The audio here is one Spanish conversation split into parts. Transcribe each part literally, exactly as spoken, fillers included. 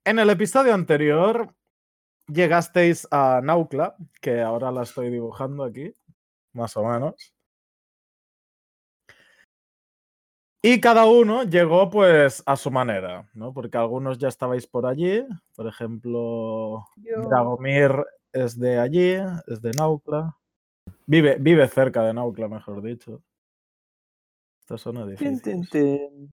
en el episodio anterior llegasteis a Naukla, que ahora la estoy dibujando aquí, más o menos. Y cada uno llegó pues a su manera, ¿no? Porque algunos ya estabais por allí. Por ejemplo, Yo. Dragomir es de allí, es de Naukla. Vive, vive cerca de Naukla, mejor dicho. Estos son edificios. Tin, tin, tin.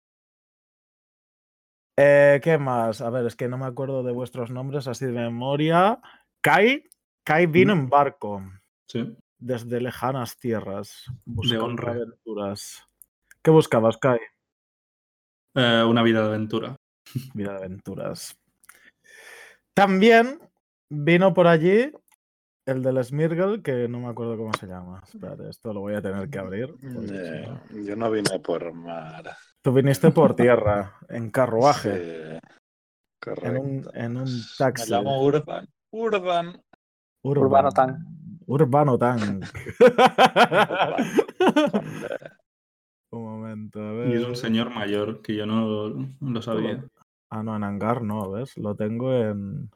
Eh, ¿Qué más? A ver, es que no me acuerdo de vuestros nombres así de memoria. Kai, Kai vino en barco Sí, desde lejanas tierras, de buscando honra. aventuras. ¿Qué buscabas, Kai? Eh, una vida de aventura. Vida de aventuras. También vino por allí el del Smirgel, que no me acuerdo cómo se llama. Espérate, esto lo voy a tener que abrir. porque si Eh, no- yo no vine por mar. Tú viniste por tierra, en carruaje, Sí, correcto. en un, en un Me taxi. llamo Urban. Urban. Urban. Urbano Tank. Urbano Tank. Urban. Con D. Un momento, a ver. Y es un señor mayor que yo no lo sabía. Ah, no, en hangar no, ¿ves? Lo tengo en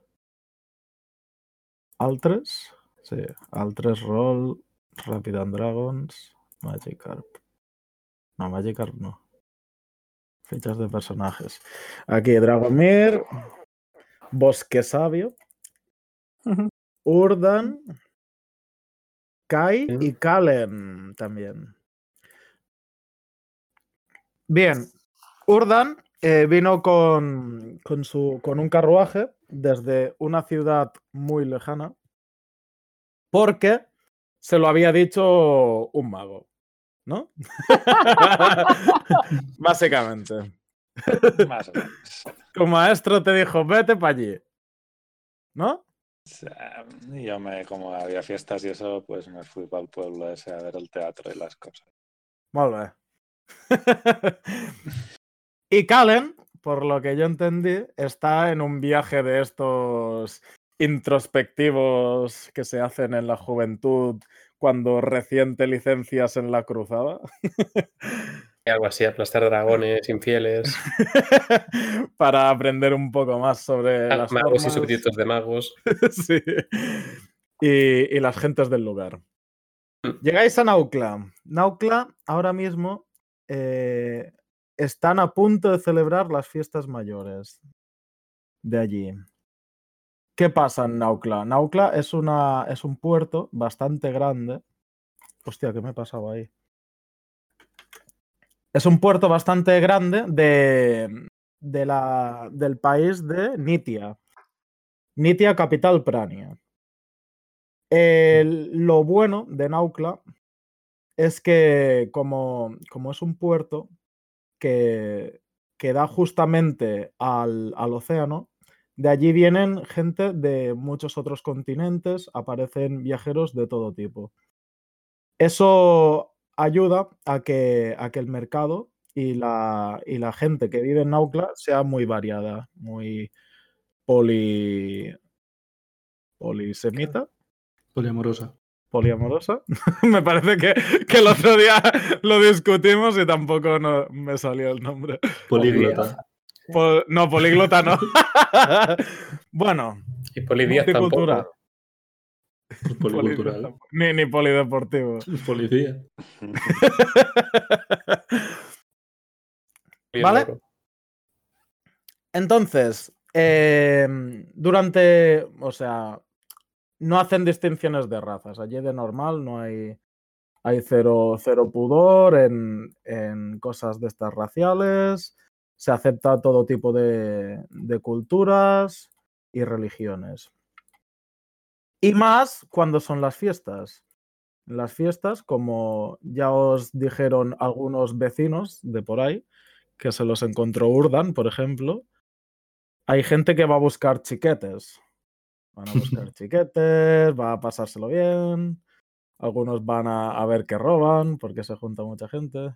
Altres. Sí, Altres Roll, Rapid and Dragons, Magikarp. No, Magikarp no. Fichas de personajes. Aquí Dragomir, Bosque Sabio, Urdan, Kai y Kalen también. Bien, Urdan eh, vino con, con, su, con un carruaje desde una ciudad muy lejana porque se lo había dicho un mago, ¿no? Básicamente. Más o menos. Tu maestro te dijo, vete para allí, ¿no? O sea, y yo me, como había fiestas y eso, pues me fui para el pueblo ese a ver el teatro y las cosas. Molt bé. Y Kalen, por lo que yo entendí, está en un viaje de estos introspectivos que se hacen en la juventud cuando recién te licencias en la cruzada. Algo así, aplastar dragones infieles, Para aprender un poco más sobre las magos y formas. súbditos de magos. Sí. Y, y las gentes del lugar. Llegáis a Naukla. Naukla ahora mismo eh, están a punto de celebrar las fiestas mayores de allí. ¿Qué pasa en Naukla? Naukla es, una, es un puerto bastante grande. Hostia, ¿qué me pasaba ahí? Es un puerto bastante grande de, de la, del país de Nitia. Nitia, capital Prania. El, lo bueno de Naukla es que como, como es un puerto que, que da justamente al, al océano, de allí vienen gente de muchos otros continentes, aparecen viajeros de todo tipo. Eso ayuda a que, a que el mercado y la, y la gente que vive en Naukla sea muy variada, muy poli, polisemita. Poliamorosa. Poliamorosa. Me parece que, que el otro día lo discutimos y tampoco no, me salió el nombre. Políglota. Pol, no, políglota no. Bueno. Y polidías tampoco. Pues policultural. Ni, ni polideportivo. Policía. ¿Vale? Entonces, eh, durante, o sea, no hacen distinciones de razas. Allí de normal no hay, hay cero, cero pudor en, en cosas de estas raciales. Se acepta todo tipo de, de culturas y religiones. Y más cuando son las fiestas. Las fiestas, como ya os dijeron algunos vecinos de por ahí, que se los encontró Urdan, por ejemplo, hay gente que va a buscar chiquetes. Van a buscar chiquetes, va a pasárselo bien. Algunos van a, a ver que roban, porque se junta mucha gente.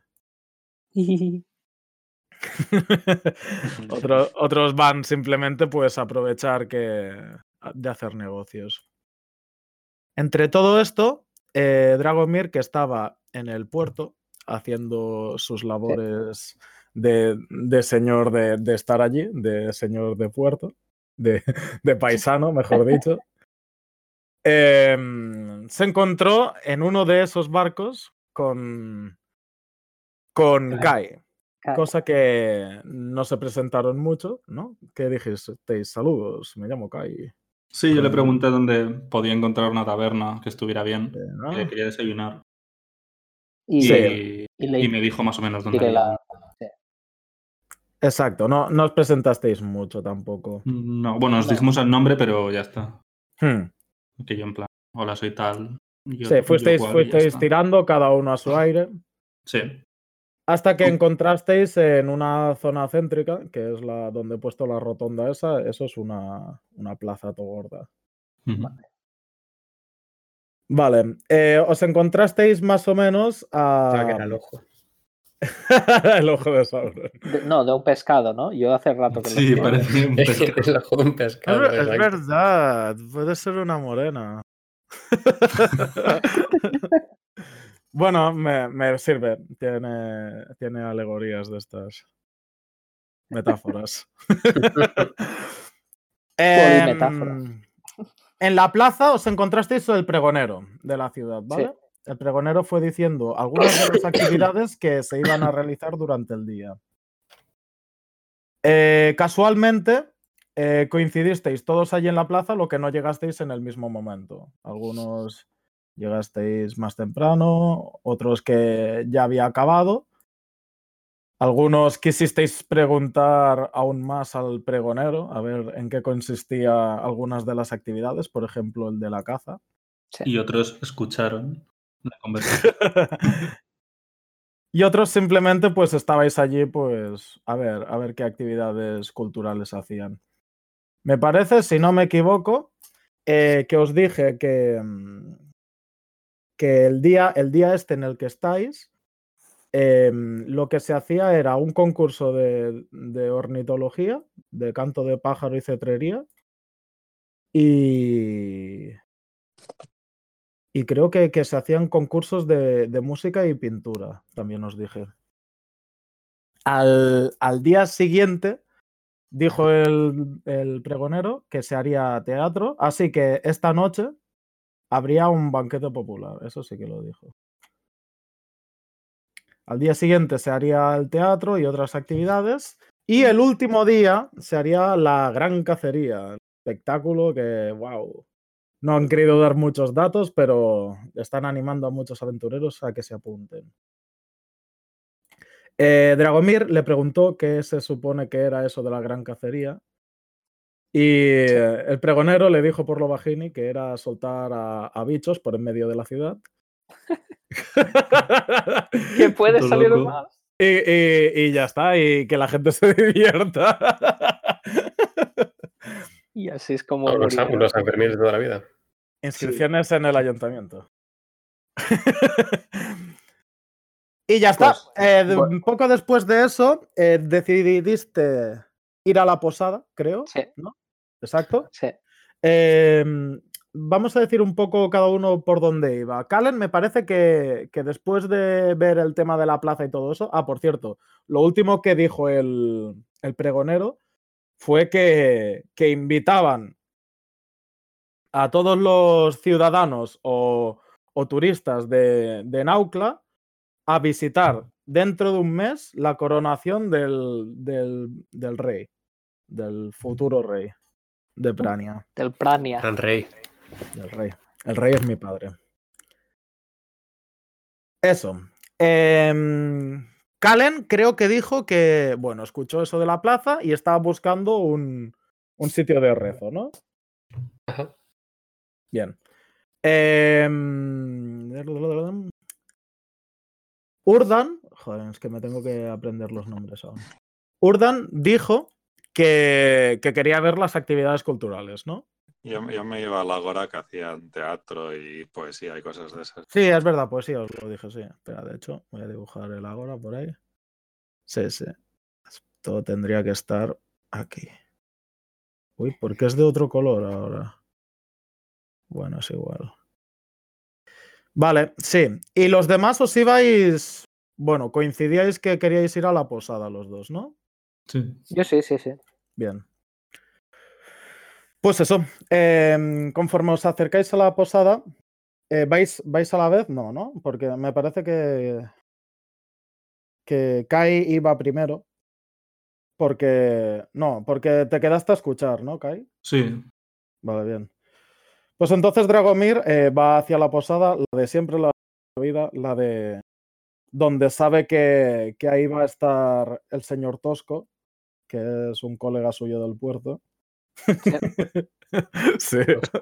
Otro, otros van simplemente pues a aprovechar que, de hacer negocios. Entre todo esto, eh, Dragomir, que estaba en el puerto haciendo sus labores de, de señor de, de estar allí, de señor de puerto, de, de paisano, mejor dicho. Eh, se encontró en uno de esos barcos con, con Kai, cosa que no se presentaron mucho, ¿no? ¿Qué dijisteis? Saludos, me llamo Kai. Sí, yo le pregunté dónde podía encontrar una taberna que estuviera bien, ¿no? que le quería desayunar. Y, Y, Sí. y le y me dijo más o menos dónde tiré había. la- Exacto, no, no os presentasteis mucho tampoco. No, bueno, nos No. dijimos el nombre, pero ya está. Hmm. Que yo en plan, hola, soy tal. Yo, Sí, fuisteis, yo cual, y ya fuisteis está. tirando cada uno a su aire. Sí. Hasta que encontrasteis en una zona céntrica, que es la donde he puesto la rotonda esa, eso es una, una plaza todo gorda. Ujú. Vale, eh, os encontrasteis más o menos a... Pensaba que era el ojo. el ojo de Sauron. de- no, de un pescado, ¿no? Yo hace rato que lo Sí, estoy- parece un pescado. Es el ojo de un Es, pescado. ver- es exacto. verdad, puede ser una morena. Bueno, me, me sirve. Tiene, tiene alegorías de estas metáforas. Em, Polimetáfora. en la plaza os encontrasteis el pregonero de la ciudad, ¿vale? Sí. El pregonero fue diciendo algunas de las actividades que se iban a realizar durante el día. Eh, casualmente, eh, coincidisteis todos allí en la plaza, lo que no llegasteis en el mismo momento. Algunos llegasteis más temprano, otros que ya había acabado. Algunos quisisteis preguntar aún más al pregonero, a ver en qué consistía algunas de las actividades, por ejemplo, el de la caza. Sí. Y otros escucharon la conversación. Y otros simplemente pues estabais allí pues a ver, a ver qué actividades culturales hacían. Me parece, si no me equivoco, eh, que os dije que, mm, que el, día, el día este en el que estáis, eh, lo que se hacía era un concurso de, de ornitología, de canto de pájaro y cetrería. Y, y creo que, que se hacían concursos de, de música y pintura, también os dije. Al, al día siguiente, dijo el, el pregonero que se haría teatro, así que esta noche habría un banquete popular, eso sí que lo dijo. Al día siguiente se haría el teatro y otras actividades, y el último día se haría la gran cacería, el espectáculo que, wow, no han querido dar muchos datos, pero están animando a muchos aventureros a que se apunten. Eh, Dragomir le preguntó qué se supone que era eso de la gran cacería. Y eh, el pregonero le dijo por lo bajini que era soltar a, a bichos por en medio de la ciudad. ¿Qué puede Puto salir loco. mal? y, y- y ya está, y que la gente se divierta. Y así es como O los, morirá. los Sanfermines de toda la vida. Inscripciones en el ayuntamiento. Y ya está. Pues, Eh, de- bueno. un poco después de eso, eh, decidiste ir a la posada, creo. Sí. ¿No? Exacto. Sí. Eh, vamos a decir un poco cada uno por dónde iba. Calen, me parece que, que después de ver el tema de la plaza y todo eso. Ah, por cierto, lo último que dijo el, el pregonero fue que, que invitaban a todos los ciudadanos o, o turistas de, de Naukla a visitar dentro de un mes la coronación del, del, del rey, del futuro rey de Prania. Del Prania. Gran rey. Del rey. El rey es mi padre. Eso. Eh, Calen creo que dijo que, bueno, escuchó eso de la plaza y estaba buscando un, un sitio de rezo, ¿no? Ajá. Bien. Eh, Urdan, joder, es que me tengo que aprender los nombres aún. Urdan dijo que, que quería ver las actividades culturales, ¿no? Yo, yo me iba a la Agora que hacían teatro y poesía y cosas de esas. Sí, es verdad, pues sí, os lo dije, sí. Espera, de hecho, voy a dibujar el Agora por ahí. Sí, sí. Todo tendría que estar aquí. Uy, ¿por qué es de otro color ahora? Bueno, es igual. Vale, sí. Y los demás os ibais... Bueno, coincidíais que queríais ir a la posada los dos, ¿no? Sí. Yo sí, sí, sí. Bien. Pues eso, eh, conforme os acercáis a la posada, eh, ¿vais, ¿vais a la vez? No, ¿no? Porque me parece que, que Kai iba primero. Porque. No, porque te quedaste a escuchar, ¿no, Kai? Sí. Vale, bien. Pues entonces Dragomir eh, va hacia la posada, la de siempre, la vida, la de donde sabe que, que ahí va a estar el señor Tosco, que es un colega suyo del puerto. Sí.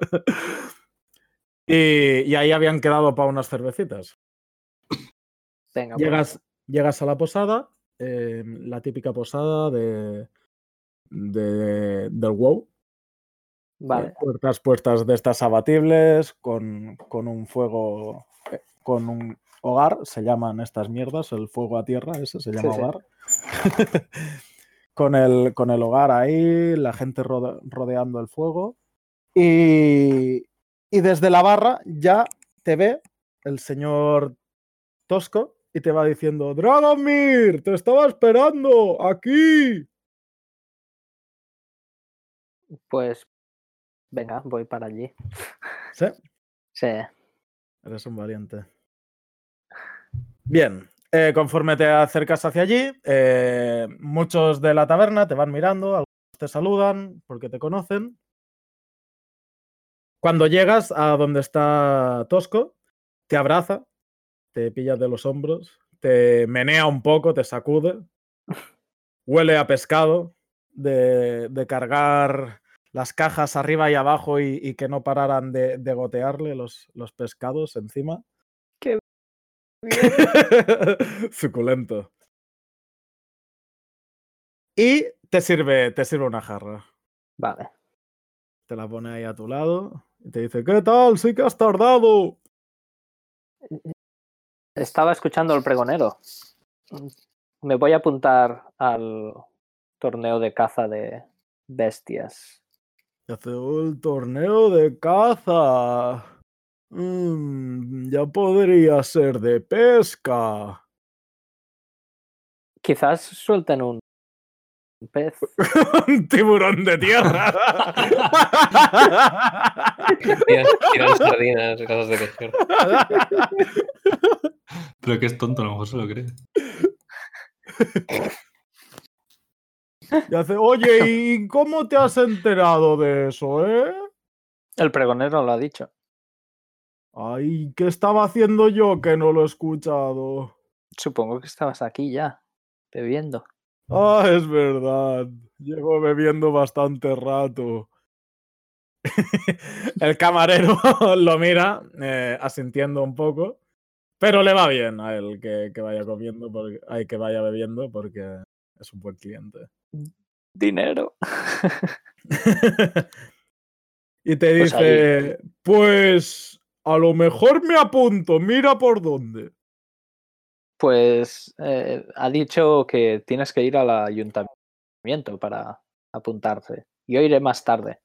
Y, y ahí habían quedado para unas cervecitas. Venga, pues. Llegas, llegas a la posada, eh, la típica posada de, de- del WoW. Vale. Eh, puertas, puertas de estas abatibles, con, con un fuego, eh, con un hogar, se llaman estas mierdas, el fuego a tierra, ese se llama Sí, sí. hogar. con, el, con el hogar ahí, la gente rode- rodeando el fuego. Y, y desde la barra ya te ve el señor Tosco y te va diciendo: Dragomir, te estaba esperando aquí. Pues venga, voy para allí. ¿Sí? Sí. Eres un valiente. Bien, eh, conforme te acercas hacia allí, eh, muchos de la taberna te van mirando, algunos te saludan porque te conocen. Cuando llegas a donde está Tosco, te abraza, te pilla de los hombros, te menea un poco, te sacude, huele a pescado, de, de cargar las cajas arriba y abajo y, y que no pararan de, de gotearle los, los pescados encima. Qué bien. Suculento. Y te sirve, te sirve una jarra. Vale. Te la pone ahí a tu lado y te dice: ¿qué tal? Sí que has tardado. Estaba escuchando el pregonero. Me voy a apuntar al torneo de caza de bestias. Hace el torneo de caza. Mm, ya podría ser de pesca. Quizás suelten un pez. Un tiburón de tierra. Tiran, tiran sardinas, cosas de pescar. Pero que es tonto, a lo mejor se lo cree. Y hace: oye, ¿y cómo te has enterado de eso, eh? El pregonero lo ha dicho. Ay, ¿qué estaba haciendo yo que no lo he escuchado? Supongo que estabas aquí ya, bebiendo. Ah, es verdad. Llevo bebiendo bastante rato. El camarero lo mira, eh, asintiendo un poco, pero le va bien a él que, que vaya comiendo, porque, ay, que vaya bebiendo, porque es un buen cliente. Dinero. Y te Pues allí. dice: pues a lo mejor me apunto, mira por dónde. Pues eh, ha dicho que tienes que ir al ayuntamiento para apuntarse. Yo iré más tarde.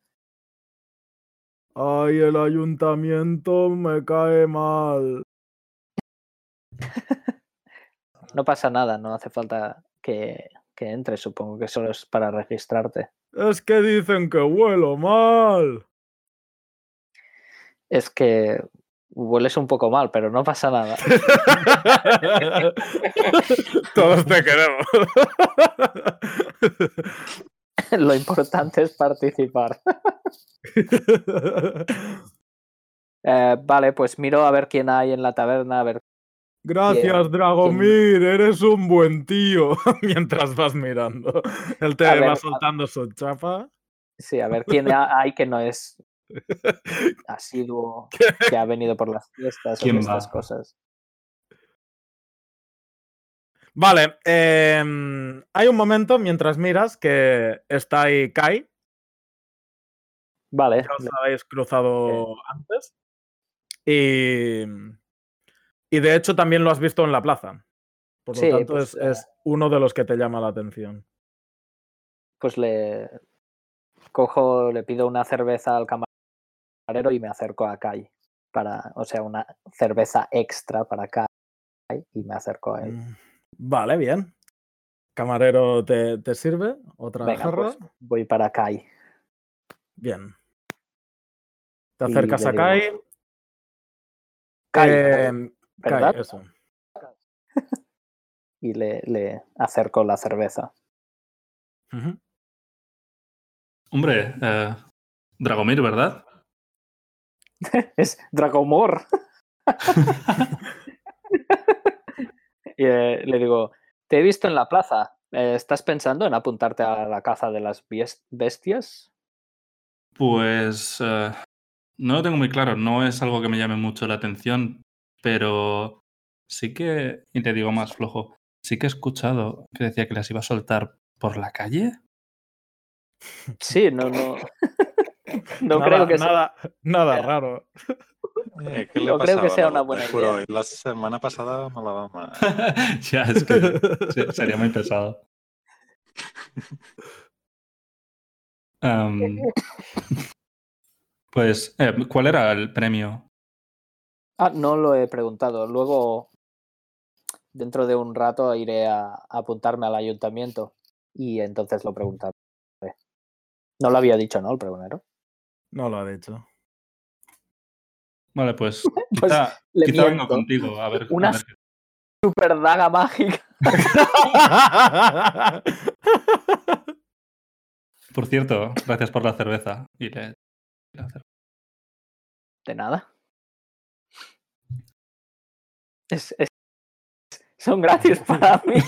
Ay, el ayuntamiento me cae mal. No pasa nada, no hace falta que, que entres. Supongo que solo es para registrarte. Es que dicen que huelo mal. Es que hueles un poco mal, pero no pasa nada. Todos te queremos. Lo importante es participar. Eh, vale, pues miro a ver quién hay en la taberna, a ver. Gracias, ¿Quién- Dragomir, eres un buen tío. Mientras vas mirando. Él te A va ver, a- soltando su chapa. Sí, a ver quién ha- hay que no es asiduo, que ha venido por las fiestas o ¿Quién de estas va? cosas. Vale, em, hay un momento mientras miras que está ahí Kai. Vale, Ya os le- habéis cruzado antes. Y, y de hecho también lo has visto en la plaza. Por lo sí, tanto, pues, es, es uno de los que te llama la atención. pues le cojo, le pido una cerveza al camarero y me acerco a Kai. Para, o sea, una cerveza extra para Kai y me acerco a él. Mm, Vale, bien. Camarero te, te sirve otra Venga, jarra. pues voy para Kai. Bien. Te Y acercas le a digo, Kai. Kai, eh, Kai, ¿verdad? eso. Y le, le acerco la cerveza. Ujú. Hombre, eh, Dragomir, ¿verdad? Es Dragomor. Y eh, le digo, te he visto en la plaza. Eh, ¿Estás pensando en apuntarte a la caza de las bies- bestias? Pues eh, no lo tengo muy claro, no es algo que me llame mucho la atención, pero sí que, y te digo más flojo, sí que he escuchado que decía que las iba a soltar por la calle. Sí, no, no. No nada, creo que sea, nada, nada raro. Eh, ¿Qué le no creo que pasaba a sea la una voz buena de Kuroi? idea. La semana pasada no la vamos. Ya, es que se- sería muy pesado. Am, pues, eh, ¿cuál era el premio? Ah, no lo he preguntado. Luego, dentro de un rato, iré a, a apuntarme al ayuntamiento y entonces lo preguntaré. No lo había dicho, ¿no? El pregonero. No lo ha dicho. Vale, pues Pues quizá, le quizá vengo miento. contigo, a ver, a Una ver qué- super daga mágica. Por cierto, gracias por la cerveza. Y le- la cerveza. De nada. Es, es- son gratis para mí.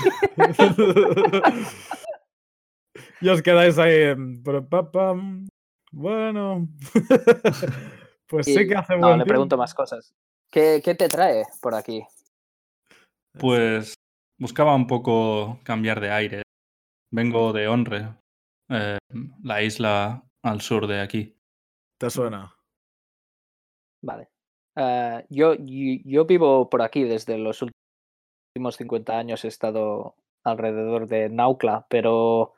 Y os quedáis ahí. en, "Pero, papam". Bueno. Pues sí que Y, hace no, buen le pregunto tiempo. más cosas. ¿Qué, qué te trae por aquí? Pues buscaba un poco cambiar de aire. Vengo de Onre, eh, la isla al sur de aquí. ¿Te suena? Vale. Eh, yo, yo, yo vivo por aquí desde los últimos cincuenta años. He estado alrededor de Naukla, pero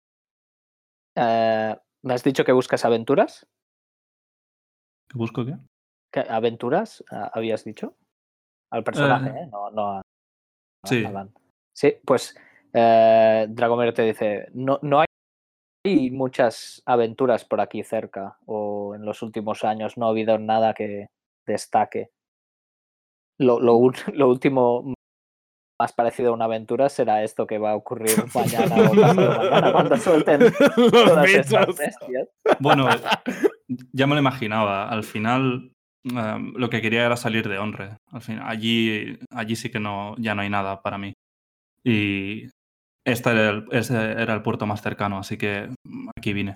eh, ¿me has dicho que buscas aventuras? ¿Qué busco qué? ¿Qué ¿Aventuras? Ah, ¿habías dicho? Al personaje, Eh, ¿eh? No, no a, sí, a Lan. Sí, pues eh, Dragomir te dice, no, no hay hay muchas aventuras por aquí cerca o en los últimos años no ha habido nada que destaque. Lo, lo, ul- lo último más parecido a una aventura será esto que va a ocurrir mañana o pasado mañana cuando suelten Los todas estas bichos. bestias. bueno, ya me lo imaginaba. Al final, eh, lo que quería era salir de Onre. Al final, allí, allí sí que no, ya no hay nada para mí. Y este era el, ese era el puerto más cercano, así que mm, aquí vine.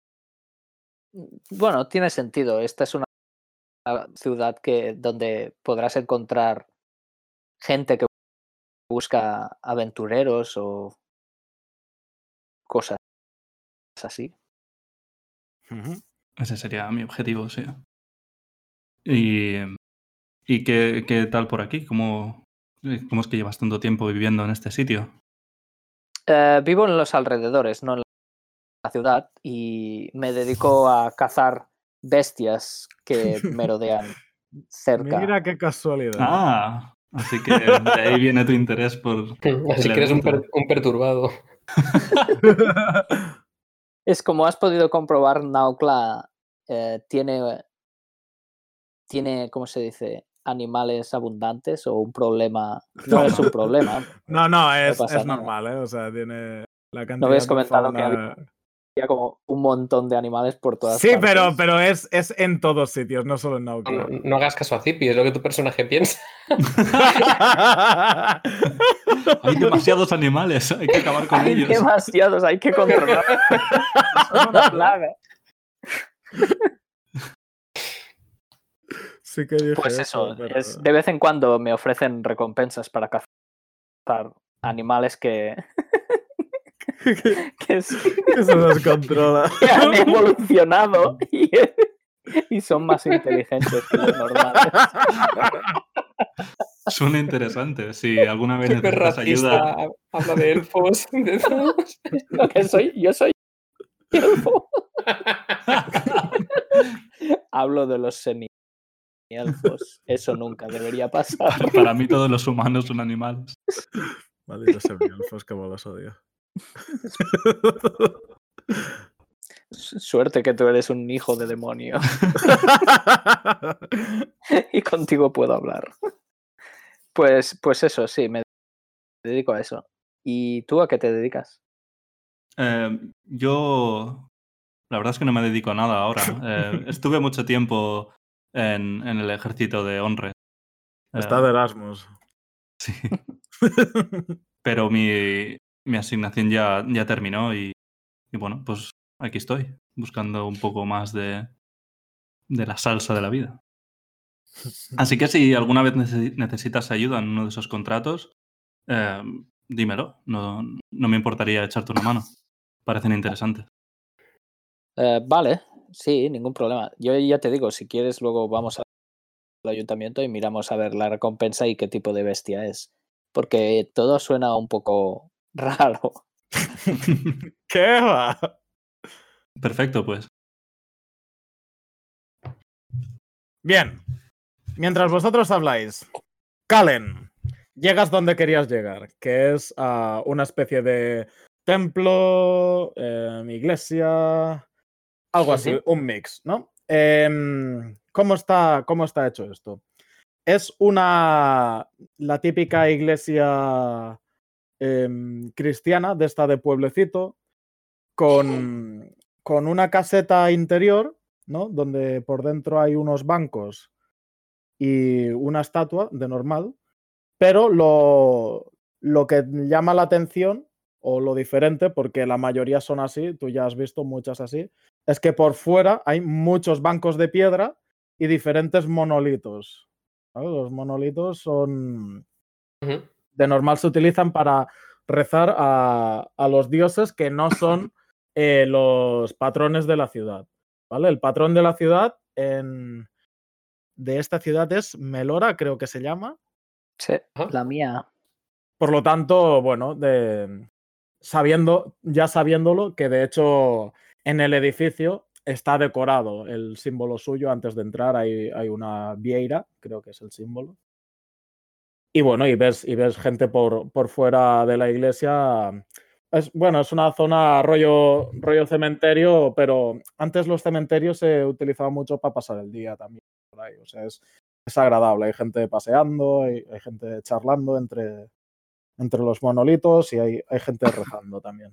Bueno, tiene sentido. Esta es una ciudad que, donde podrás encontrar gente que busca aventureros o cosas así. Ujú. Ese sería mi objetivo, sí. ¿Y, y qué, qué tal por aquí? ¿Cómo, cómo es que llevas tanto tiempo viviendo en este sitio? Eh, vivo en los alrededores, no en la ciudad, y me dedico a cazar bestias que merodean cerca. Mira qué casualidad. Ah, así que de ahí viene tu interés por Así el que eres un, evento. per- un perturbado. Es como has podido comprobar, Naukla eh, tiene, tiene, ¿cómo se dice? Animales abundantes o un problema. No es un problema. No, no, es, pasa es nada. normal, ¿eh? O sea, tiene la ¿No cantidad habías de comentado que fauna. había como un montón de animales por todas Sí, partes? pero, pero es, es en todos sitios, no solo en No, Naukla. no- no hagas caso a Zipi, es lo que tu personaje piensa. Hay demasiados animales, hay que acabar con Hay ellos. demasiados, hay que controlar. Son una plaga. Sí que dije Pues eso, pero- es, de vez en cuando me ofrecen recompensas para cazar animales que, que, sí, que se descontrola. que han evolucionado y, y son más inteligentes que los normales. Suena interesante. Si alguna vez Súper necesitas racista, ayuda, habla de elfos. de- Lo que soy, yo soy elfo. Hablo de los semi-elfos. Eso nunca debería pasar. para, para mí todos los humanos son animales. Malditos semielfos, como los odio. Suerte que tú eres un hijo de demonio. Y contigo puedo hablar. Pues, pues eso, sí, me dedico a eso. ¿Y tú a qué te dedicas? Eh, yo, la verdad es que no me dedico a nada ahora. Eh, estuve mucho tiempo en, en el ejército de Onre. Está Eh, de Erasmus. sí, pero mi, mi asignación ya, ya terminó y, y bueno, pues aquí estoy, buscando un poco más de, de la salsa de la vida. Así que si alguna vez necesi- necesitas ayuda en uno de esos contratos, eh, dímelo. No, no me importaría echarte una mano. Parecen interesantes. Eh, vale, sí, ningún problema. Yo ya te digo, si quieres, luego vamos al ayuntamiento y miramos a ver la recompensa y qué tipo de bestia es. Porque todo suena un poco raro. ¿Qué va? Perfecto, pues. Bien. Mientras vosotros habláis, Calen, llegas donde querías llegar, que es a una especie de templo, eh, iglesia, algo así, Ujú. un mix, ¿no? Em, ¿cómo está, cómo está hecho esto? Es una, la típica iglesia em, cristiana de esta de pueblecito, con, con una caseta interior, ¿no? Donde por dentro hay unos bancos y una estatua de normal, pero lo, lo que llama la atención o lo diferente, porque la mayoría son así, tú ya has visto muchas así, es que por fuera hay muchos bancos de piedra y diferentes monolitos. ¿Vale? Los monolitos son, Ujú. de normal se utilizan para rezar a, a los dioses que no son eh, los patrones de la ciudad. ¿Vale? El patrón de la ciudad en, de esta ciudad es Melora, creo que se llama. Sí, Ajá. la mía. Por lo tanto, bueno, de, sabiendo, ya sabiéndolo, que de hecho en el edificio está decorado el símbolo suyo antes de entrar. Hay, hay una vieira, creo que es el símbolo. Y bueno, y ves, y ves gente por, por fuera de la iglesia. Es, bueno, es una zona rollo, rollo cementerio, pero antes los cementerios se utilizaban mucho para pasar el día también por ahí. O sea, es, es agradable. Hay gente paseando, hay, hay gente charlando entre, entre los monolitos y hay, hay gente rezando también.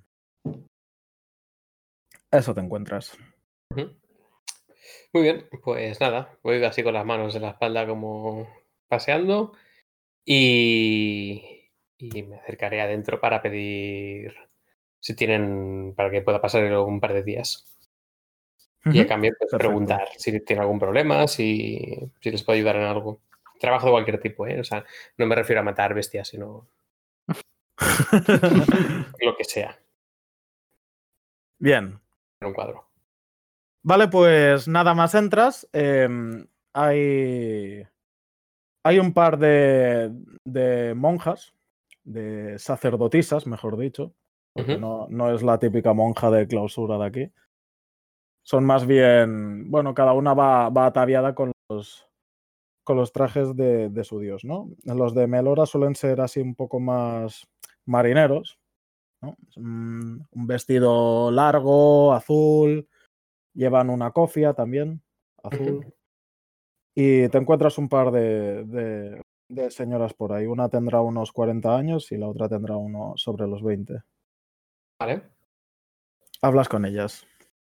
Eso te encuentras. Ujú. Muy bien, pues nada, voy así con las manos en la espalda como paseando y, y me acercaré adentro para pedir si tienen, para que pueda pasar un par de días. Y a Ujú. cambio, pues Perfecto. preguntar si tienen algún problema, si, si les puedo ayudar en algo. Trabajo de cualquier tipo, ¿eh? O sea, no me refiero a matar bestias, sino lo que sea Bien. en un cuadro. Vale, pues nada más entras. eh, hay, hay un par de, de monjas, de sacerdotisas, mejor dicho, porque Ujú. no, no es la típica monja de clausura de aquí. Son más bien, bueno, cada una va, va ataviada con los, con los trajes de, de su dios, ¿no? Los de Melora suelen ser así un poco más marineros, ¿no? Un, un vestido largo, azul, llevan una cofia también, azul. Ujú. Y te encuentras un par de, de, de señoras por ahí. Una tendrá unos cuarenta años y la otra tendrá uno sobre los veinte. Vale. Hablas con ellas,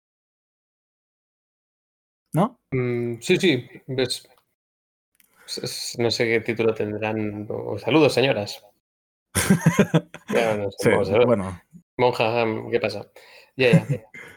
¿no? Mm, sí, sí, ves, s- s- no sé qué título tendrán. O- Saludos, señoras. Ya, no sé, Sí, vamos a ver. bueno. Monja, mm, ¿qué pasa? Ya, ya.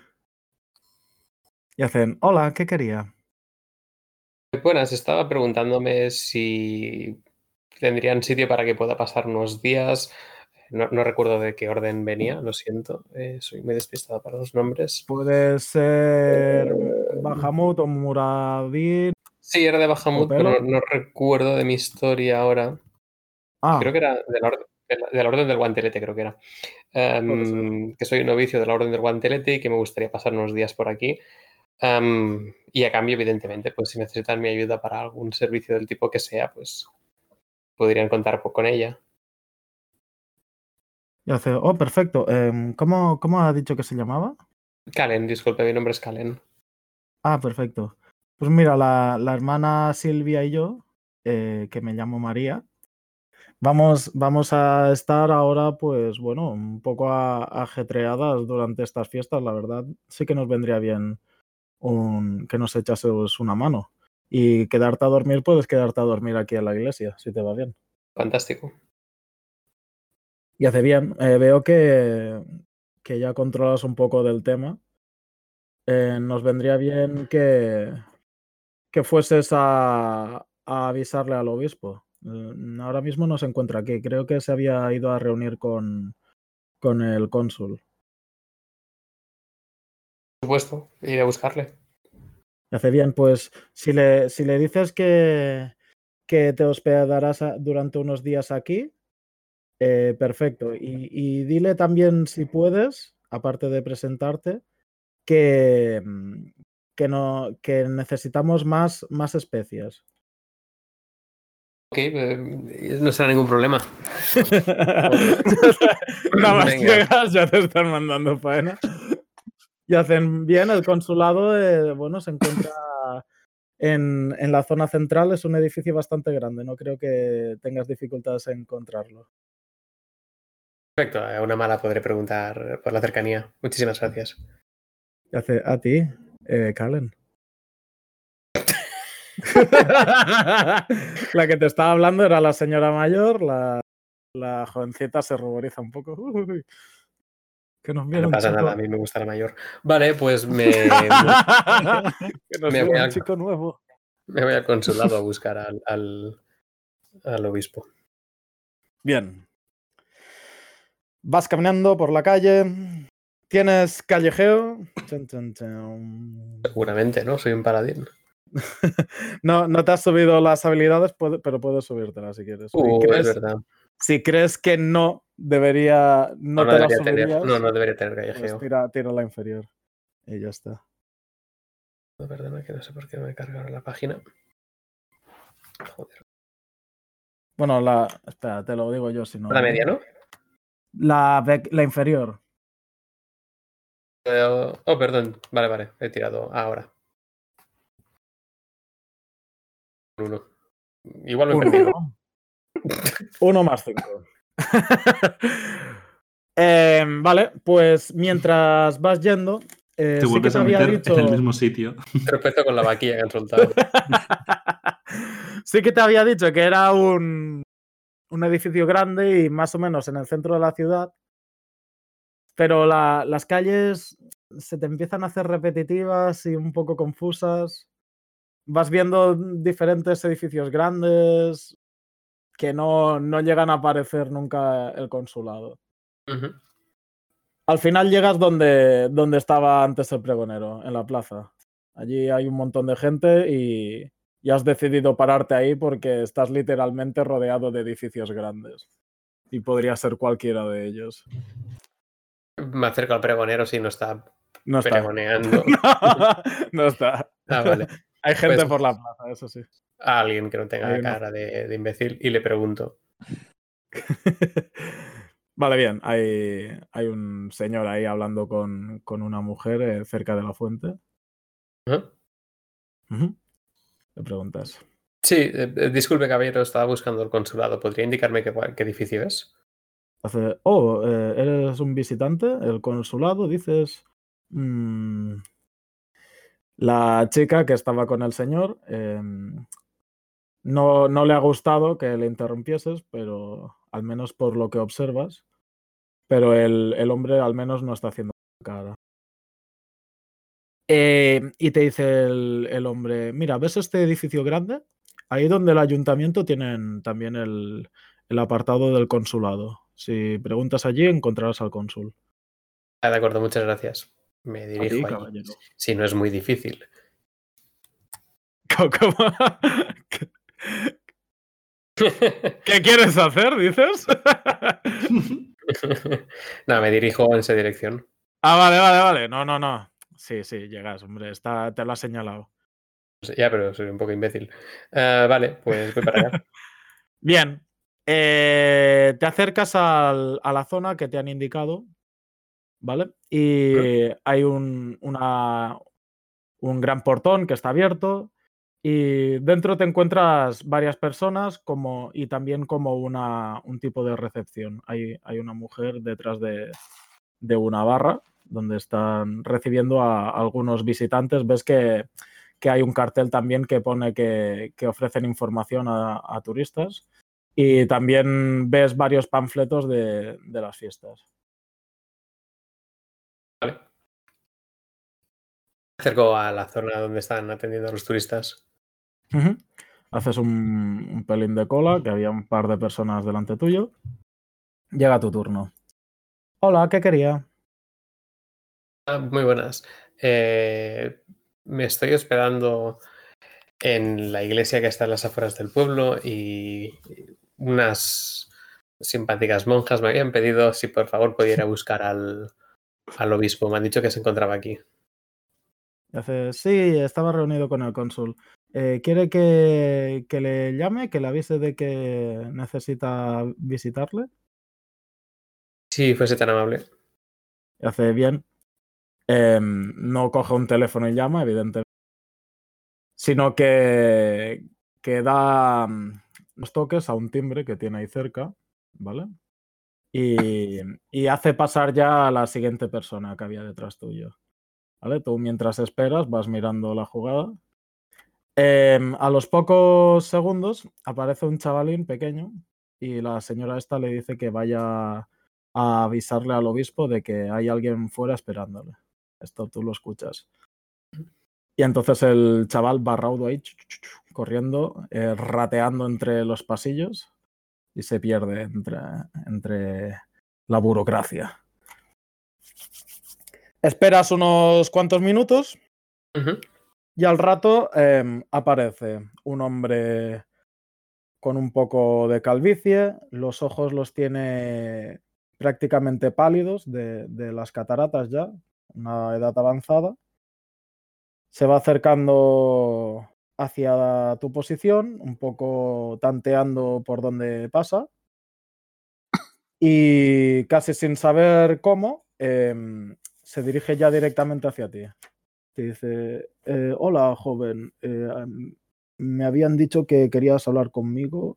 Y hacen, hola, ¿qué quería? Buenas, estaba preguntándome si tendrían sitio para que pueda pasar unos días. No, no recuerdo de qué orden venía, lo siento. eh, soy muy despistado para los nombres. Puede ser Bahamut o Muradin Sí, era de o Bahamut, pero Pelo. no, no recuerdo de mi historia ahora. Creo Ah, que era de la, orden, de la- de la Orden del Guantelete, creo que era. puede ser. Em, que soy un novicio de la Orden del Guantelete y que me gustaría pasar unos días por aquí. Em, y a cambio, evidentemente, pues si necesitan mi ayuda para algún servicio del tipo que sea, pues podrían contar po- con ella. Y hace, oh, perfecto. Em, ¿cómo, ¿Cómo ha dicho que se llamaba? Calen, disculpe, mi nombre es Calen. Ah, perfecto. Pues mira, la, la hermana Silvia y yo, eh, que me llamo María, vamos, vamos a estar ahora, pues bueno, un poco a- ajetreadas durante estas fiestas, la verdad. Sí que nos vendría bien un, que nos echases una mano. Y quedarte a dormir, puedes quedarte a dormir aquí en la iglesia, si te va bien. Fantástico. Y hace bien. Eh, veo que, que ya controlas un poco del tema. Eh, nos vendría bien que, que fueses a, a avisarle al obispo. Eh, ahora mismo no se encuentra aquí. Creo que se había ido a reunir con, con el cónsul. Por supuesto, iré a buscarle. Y hace bien, pues si le, si le dices que, que te hospedarás a- durante unos días aquí, eh, perfecto. Y, y dile también, si puedes, aparte de presentarte, que, mm, que, no, que necesitamos más, más especias. Ok, eh, no será ningún problema. Nada más Venga. llegas, ya te están mandando faena. Y hacen bien, el consulado, eh, bueno, se encuentra en, en la zona central, es un edificio bastante grande, no creo que tengas dificultades en encontrarlo. Perfecto, a una mala podré preguntar por la cercanía. Muchísimas gracias. Y hace, a ti, eh, Calen. La que te estaba hablando era la señora mayor, la, la jovencita se ruboriza un poco. Uy, que nos viene No un pasa chico. nada, a mí me gusta la mayor. Vale, pues me, Que nos me viene voy un al- chico nuevo. me voy al consulado a buscar al, al, al obispo. Bien. Vas caminando por la calle. Tienes callejeo. Chun, chun, chun. Seguramente, ¿no? Soy un paladín. No, no te has subido las habilidades, puede- pero puedes subírtelas si quieres. Si Uh, es crees, verdad. si crees que no debería, no, No, no te la debería tener, subirías, no, no debería tener pues callejeo. tira, tira la inferior. Y ya está. No, perdona, que no sé por qué no me cargaron la página. Joder. Bueno, la. Espera, te lo digo yo si no. La media, ¿no? La, bec- la inferior. Eh, oh, perdón. Vale, vale. He tirado ahora. Uno. Igual me he Uno, perdido. ¿no? Uno más cinco. Eh, vale, pues mientras vas yendo, eh, Te sí que vuelves te a había meter dicho. en el mismo sitio. Tropezo con la vaquilla que han soltado. Sí que te había dicho que era un, un edificio grande y más o menos en el centro de la ciudad, pero la- las calles se te empiezan a hacer repetitivas y un poco confusas. Vas viendo diferentes edificios grandes que no, no llegan a aparecer nunca el consulado. Ujú. Al final llegas donde, donde estaba antes el pregonero, en la plaza. Allí hay un montón de gente y, y has decidido pararte ahí porque estás literalmente rodeado de edificios grandes. Y podría ser cualquiera de ellos. Me acerco al pregonero si no está No está. pregoneando. No está. Ah, vale. Hay gente Pues- por la plaza, eso sí. A alguien que no tenga Hay una- cara de, de imbécil y le pregunto. Vale, bien. Hay, hay un señor ahí hablando con, con una mujer eh, cerca de la fuente. ¿Ah? Ujú. Le preguntas. Sí, eh, eh, disculpe, caballero, estaba buscando el consulado. ¿Podría indicarme qué, qué edificio es? Hace, oh, eh, ¿eres un visitante? El consulado, dices. Mm, la chica que estaba con el señor eh, no, no le ha gustado que le interrumpieses, pero al menos por lo que observas. Pero el, el hombre al menos no está haciendo cara. Eh, y te dice el, el hombre, mira, ¿ves este edificio grande? Ahí donde el ayuntamiento tienen también el, el apartado del consulado. Si preguntas allí, encontrarás al cónsul. Ah, de acuerdo, muchas gracias. Me A dirijo ti, allí. caballero. Si no es muy difícil. ¿Cómo? ¿Qué quieres hacer, dices? No, me dirijo en esa dirección. Ah, vale, vale, vale. No, no, no. Sí, sí, llegas, hombre. Está, te lo has señalado. Ya, pero soy un poco imbécil. Ah, vale, pues voy para allá. Bien. Eh, te acercas al- a la zona que te han indicado ¿vale? Y hay un, una, un gran portón que está abierto y dentro te encuentras varias personas como, y también como una, un tipo de recepción. Hay, hay una mujer detrás de, de una barra donde están recibiendo a algunos visitantes. Ves que, que hay un cartel también que pone que, que ofrecen información a, a turistas y también ves varios panfletos de, de las fiestas. Vale. Me acerco a la zona donde están atendiendo a los turistas. Uh-huh. Haces un, un pelín de cola, que había un par de personas delante tuyo. Llega tu turno. Hola, ¿qué quería? Ah, muy buenas. Eh, me estoy hospedando en la iglesia que está en las afueras del pueblo y unas simpáticas monjas me habían pedido si por favor pudiera buscar al, al obispo. Me han dicho que se encontraba aquí. Hace, sí, estaba reunido con el cónsul. Eh, ¿Quiere que, que le llame, que le avise de que necesita visitarle? Si fuese tan amable. Hace bien. Eh, no coge un teléfono y llama, evidentemente, sino que, que da mm, los toques a un timbre que tiene ahí cerca, ¿vale? Y, y hace pasar ya a la siguiente persona que había detrás tuyo. ¿Vale? Tú mientras esperas vas mirando la jugada. Eh, a los pocos segundos aparece un chavalín pequeño y la señora esta le dice que vaya a avisarle al obispo de que hay alguien fuera esperándole. Esto tú lo escuchas. Y entonces el chaval va raudo ahí, chu, chu, chu, chu, corriendo, eh, rateando entre los pasillos y se pierde entre, entre la burocracia. Esperas unos cuantos minutos Uh-huh. y al rato eh, aparece un hombre con un poco de calvicie, los ojos los tiene prácticamente pálidos de, de las cataratas ya, una edad avanzada. Se va acercando hacia tu posición, un poco tanteando por dónde pasa y casi sin saber cómo, eh, se dirige ya directamente hacia ti. Te dice, eh, hola joven, eh, me habían dicho que querías hablar conmigo.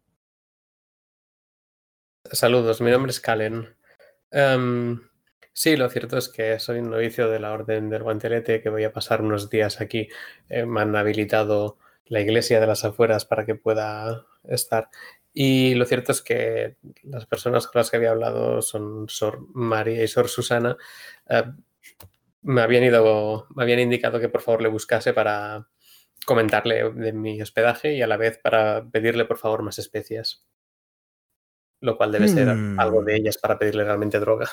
Saludos, mi nombre es Calen. Um, sí, lo cierto es que soy un novicio de la Orden del Guantelete, que voy a pasar unos días aquí. Eh, me han habilitado la iglesia de las afueras para que pueda estar. Y lo cierto es que las personas con las que había hablado son Sor María y Sor Susana. Uh, me habían ido, me habían indicado que por favor le buscase para comentarle de mi hospedaje y a la vez para pedirle por favor más especias. Lo cual debe ser Hmm. algo de ellas para pedirle realmente droga.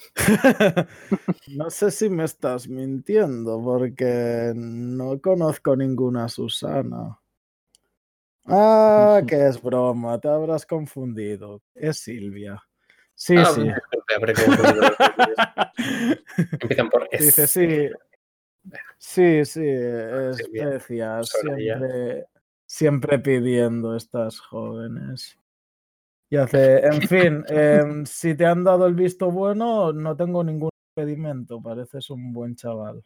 No sé si me estás mintiendo porque no conozco ninguna Susana. Ah, que es broma, te habrás confundido. Es Silvia. Sí, Ah, sí. disculpe, habré confundido los nombres. Empiezan por S. Dice, sí, sí, sí, Silvia, especias, Soraya. siempre, siempre pidiendo estas jóvenes. Y hace, en fin, em, si te han dado el visto bueno, no tengo ningún impedimento, pareces un buen chaval.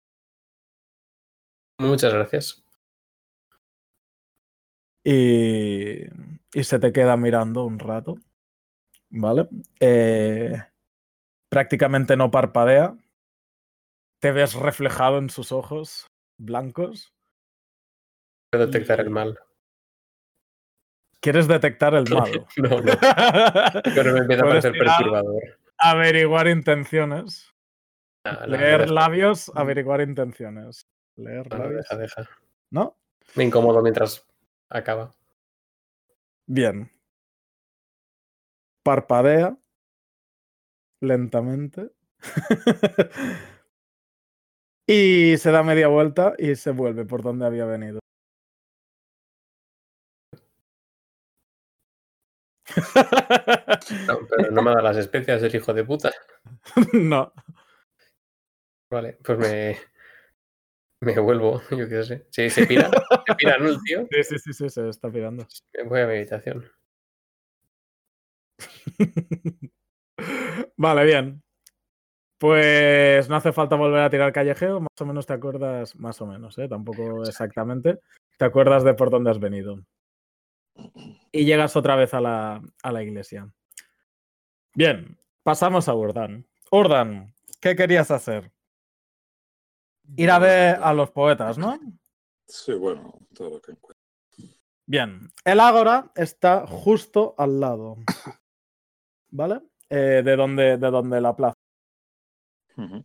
Muchas gracias. Y, y se te queda mirando un rato, ¿vale? Eh, prácticamente no parpadea. Te ves reflejado en sus ojos blancos. Puedo detectar y- el mal. ¿Quieres detectar el mal? No, no. Pero me empieza a Puedes parecer tirar perturbador. averiguar intenciones. Ah, no, no, Leer deja. labios, averiguar intenciones. Leer No, no, labios. deja, deja. ¿No? Me incomodo mientras acaba. Bien. Parpadea lentamente. Y se da media vuelta y se vuelve por donde había venido. No, pero no me da las especias el hijo de puta. No. Vale, pues me, me vuelvo, yo qué sé. Sí, se pira, se pira, ¿no, el tío? Sí, sí, sí, sí, se está pirando. Me voy a mi habitación. Vale, bien. Pues no hace falta volver a tirar callejeo, más o menos te acuerdas, más o menos, ¿eh? Tampoco exactamente, te acuerdas de por dónde has venido. Y llegas otra vez a la, a la iglesia. Bien, pasamos a Urdan. Urdan, ¿qué querías hacer? Ir a ver a los poetas, ¿no? Sí, bueno, todo lo que encuentro. Bien, el ágora está justo al lado, ¿vale? Eh, de, donde, de donde la plaza. Ujú.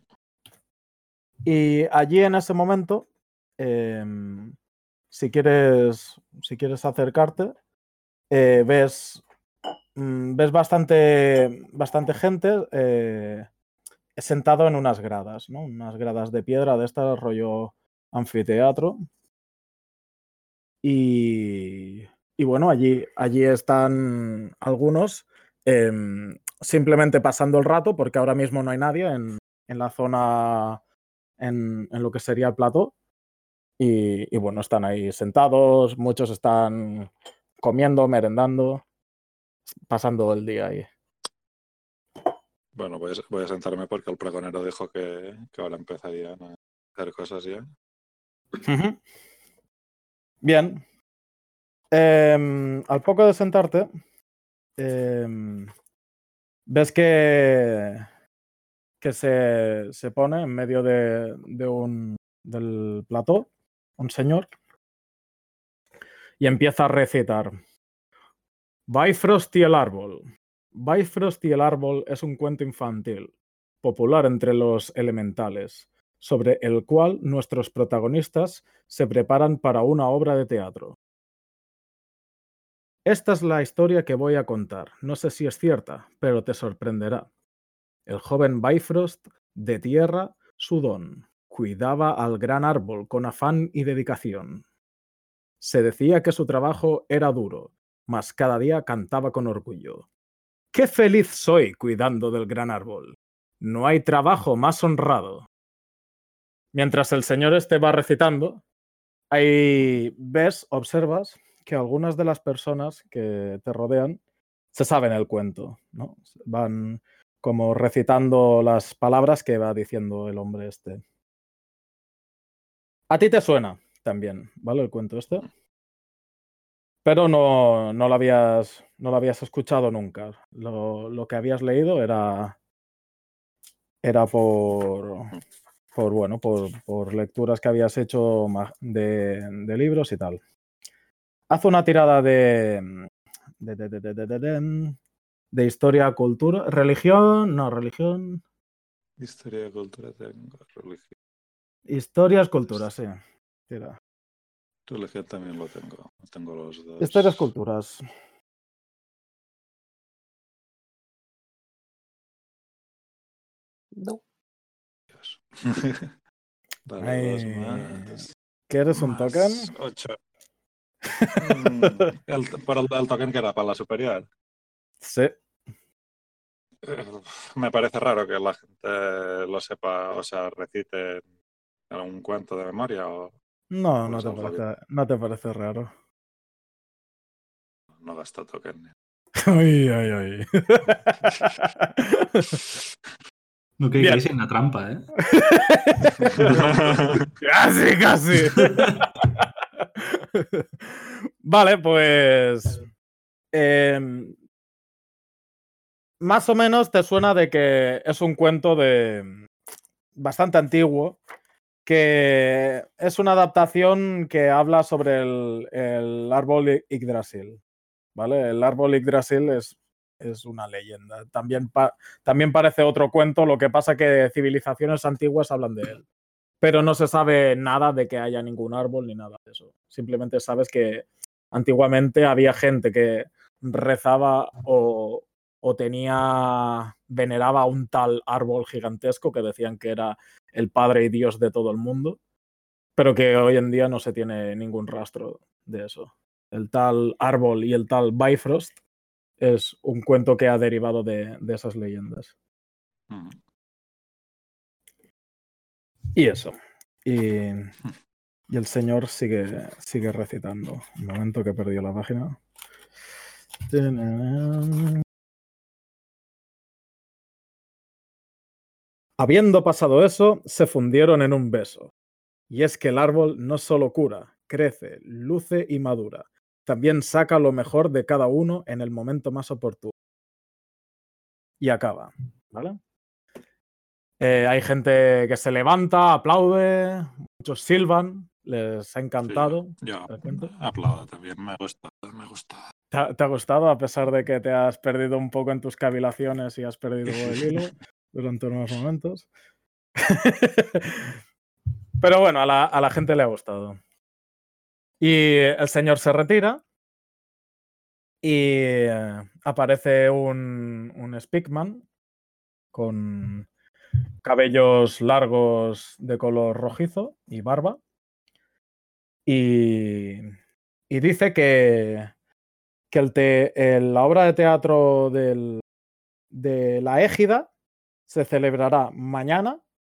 Y allí en ese momento, eh, si, quieres, si quieres acercarte, eh, ves, mm, ves bastante, bastante gente eh, sentado en unas gradas, ¿no? Unas gradas de piedra de este rollo anfiteatro. Y, y bueno, allí, allí están algunos eh, simplemente pasando el rato porque ahora mismo no hay nadie en, en la zona, en, en lo que sería el plató. Y, y bueno, están ahí sentados, muchos están comiendo, merendando, pasando el día ahí. Bueno, voy a, voy a sentarme porque el pregonero dijo que, que ahora empezarían a hacer cosas ya. Ujú. Bien. Eh, al poco de sentarte, eh, ves que, que se, se pone en medio de, de un, del plató un señor y empieza a recitar. Bifrost y el árbol. Bifrost y el árbol es un cuento infantil, popular entre los elementales, sobre el cual nuestros protagonistas se preparan para una obra de teatro. Esta es la historia que voy a contar. No sé si es cierta, pero te sorprenderá. El joven Bifrost, de tierra, Sudón, cuidaba al gran árbol con afán y dedicación. Se decía que su trabajo era duro, mas cada día cantaba con orgullo. ¡Qué feliz soy cuidando del gran árbol! No hay trabajo más honrado. Mientras el señor este va recitando, ahí ves, observas que algunas de las personas que te rodean se saben el cuento, ¿no? Van como recitando las palabras que va diciendo el hombre este. A ti te suena también, ¿vale? El cuento este. Pero no, no, lo, habías, no lo habías escuchado nunca. Lo, lo que habías leído era, era por, por, bueno, por, por lecturas que habías hecho de, de libros y tal. Haz una tirada de de, de, de, de, de, de, de historia, cultura, religión, no, religión. Historia, cultura, tengo religión. Historias, culturas, sí. Tira. Religión también lo tengo. Tengo los dos. Historias, culturas. No. Vale, Ay, dos más. ¿Quieres un más token? Ocho. mm, el, por el, el token que era para la superior. Sí. Me parece raro que la gente lo sepa, o sea, recite un cuento de memoria o No, no pues te, parece, no te parece raro. no gasto token. Ay, ay, ay. No caigáis en la trampa, ¿eh? Casi, casi. Vale, pues... Eh, más o menos te suena de que es un cuento de bastante antiguo, que es una adaptación que habla sobre el, el árbol Yggdrasil, ¿vale? El árbol Yggdrasil es, es una leyenda. También, pa, también parece otro cuento, lo que pasa que civilizaciones antiguas hablan de él. Pero no se sabe nada de que haya ningún árbol ni nada de eso. Simplemente sabes que antiguamente había gente que rezaba o, o tenía, veneraba a un tal árbol gigantesco que decían que era el padre y Dios de todo el mundo, pero que hoy en día no se tiene ningún rastro de eso. El tal árbol y el tal Bifrost es un cuento que ha derivado de, de esas leyendas. Mm. Y eso. Y, y el señor sigue, sigue recitando. Un momento que perdió la página. Habiendo pasado eso, se fundieron en un beso. Y es que el árbol no solo cura, crece, luce y madura. También saca lo mejor de cada uno en el momento más oportuno. Y acaba, ¿vale? Eh, hay gente que se levanta, aplaude, muchos silban, les ha encantado. Sí, yo, el yo cuento. aplaudo también, me gusta, me gusta. ¿Te ha, ¿Te ha gustado a pesar de que te has perdido un poco en tus cavilaciones y has perdido el hilo durante unos momentos? Pero bueno, a la, a la gente le ha gustado. Y el señor se retira y eh, aparece un, un Speakman con cabellos largos de color rojizo y barba. Y, y dice que, que el te, el, la obra de teatro del, de La Égida se celebrará mañana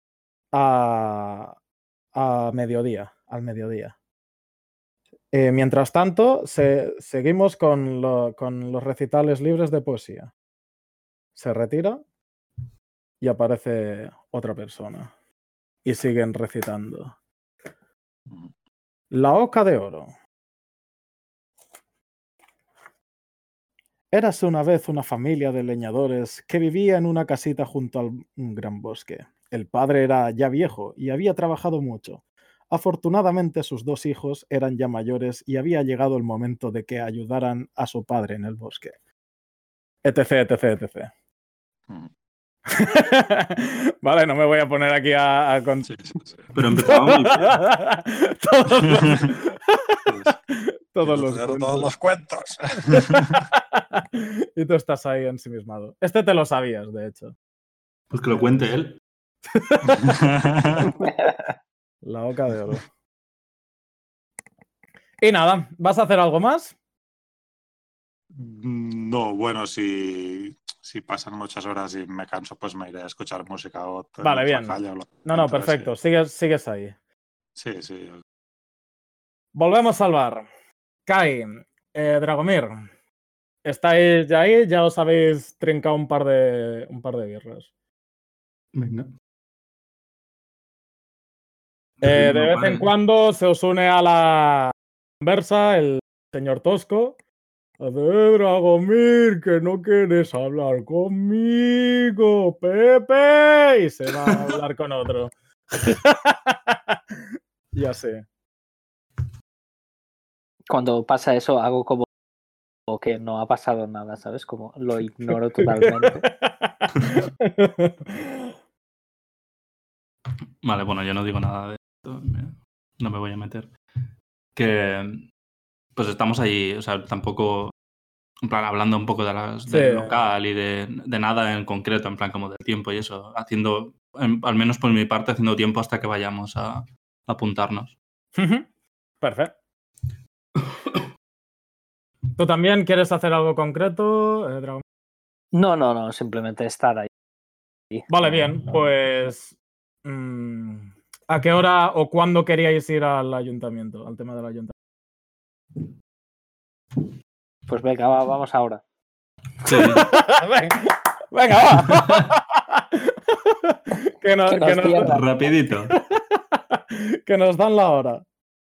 a, a mediodía, al mediodía. Eh, mientras tanto, se, seguimos con, lo, con los recitales libres de poesía. Se retira y aparece otra persona. Y siguen recitando. La Oca de Oro. Érase una vez una familia de leñadores que vivía en una casita junto a un gran bosque. El padre era ya viejo y había trabajado mucho. Afortunadamente sus dos hijos eran ya mayores y había llegado el momento de que ayudaran a su padre en el bosque. Etc, etc, etcétera. Mm. Vale, no me voy a poner aquí a... a con... Sí, sí, sí. Pero empezaba muy bien. todos los, todos los Quiero tener cuentos. todos los cuentos. Y tú estás ahí ensimismado. Este te lo sabías, de hecho. Pues que lo cuente él. La Oca de Oro. Y nada, ¿vas a hacer algo más? No, bueno, si, si pasan muchas horas y me canso, pues me iré a escuchar música o en Vale, otra bien. calle o lo- No, no, entonces, perfecto. Sigues, sigues ahí. Sí, sí. sí. Volvemos al bar. Kai, eh, Dragomir, estáis ya ahí, ya os habéis trincado un par de, un par de birras. Venga. Eh, de No vez pare. en cuando se os une a la conversa el señor Tosco. Hace, "Eh, Dragomir, que no quieres hablar conmigo, Pepe", y se va a hablar con otro. Ya sé. Cuando pasa eso, hago como que no ha pasado nada, ¿sabes? Como lo ignoro totalmente. Vale, bueno, yo no digo nada de esto. me- No me voy a meter. Que pues estamos allí, o sea, tampoco, en plan, hablando un poco de las, Sí. del local y de, de nada en concreto, en plan como del tiempo y eso, haciendo, en- al menos por mi parte, haciendo tiempo hasta que vayamos a, a apuntarnos. Perfecto. ¿Tú también quieres hacer algo concreto, eh, Dragomir? No, no, no, simplemente estar ahí. Vale, No, bien, no. pues... mm, ¿a qué hora o cuándo queríais ir al ayuntamiento, al tema del ayuntamiento? Pues venga, va, vamos ahora. Sí. venga, venga, va. que, no- Que que nos nos, pierdan. Rapidito. que nos dan la hora.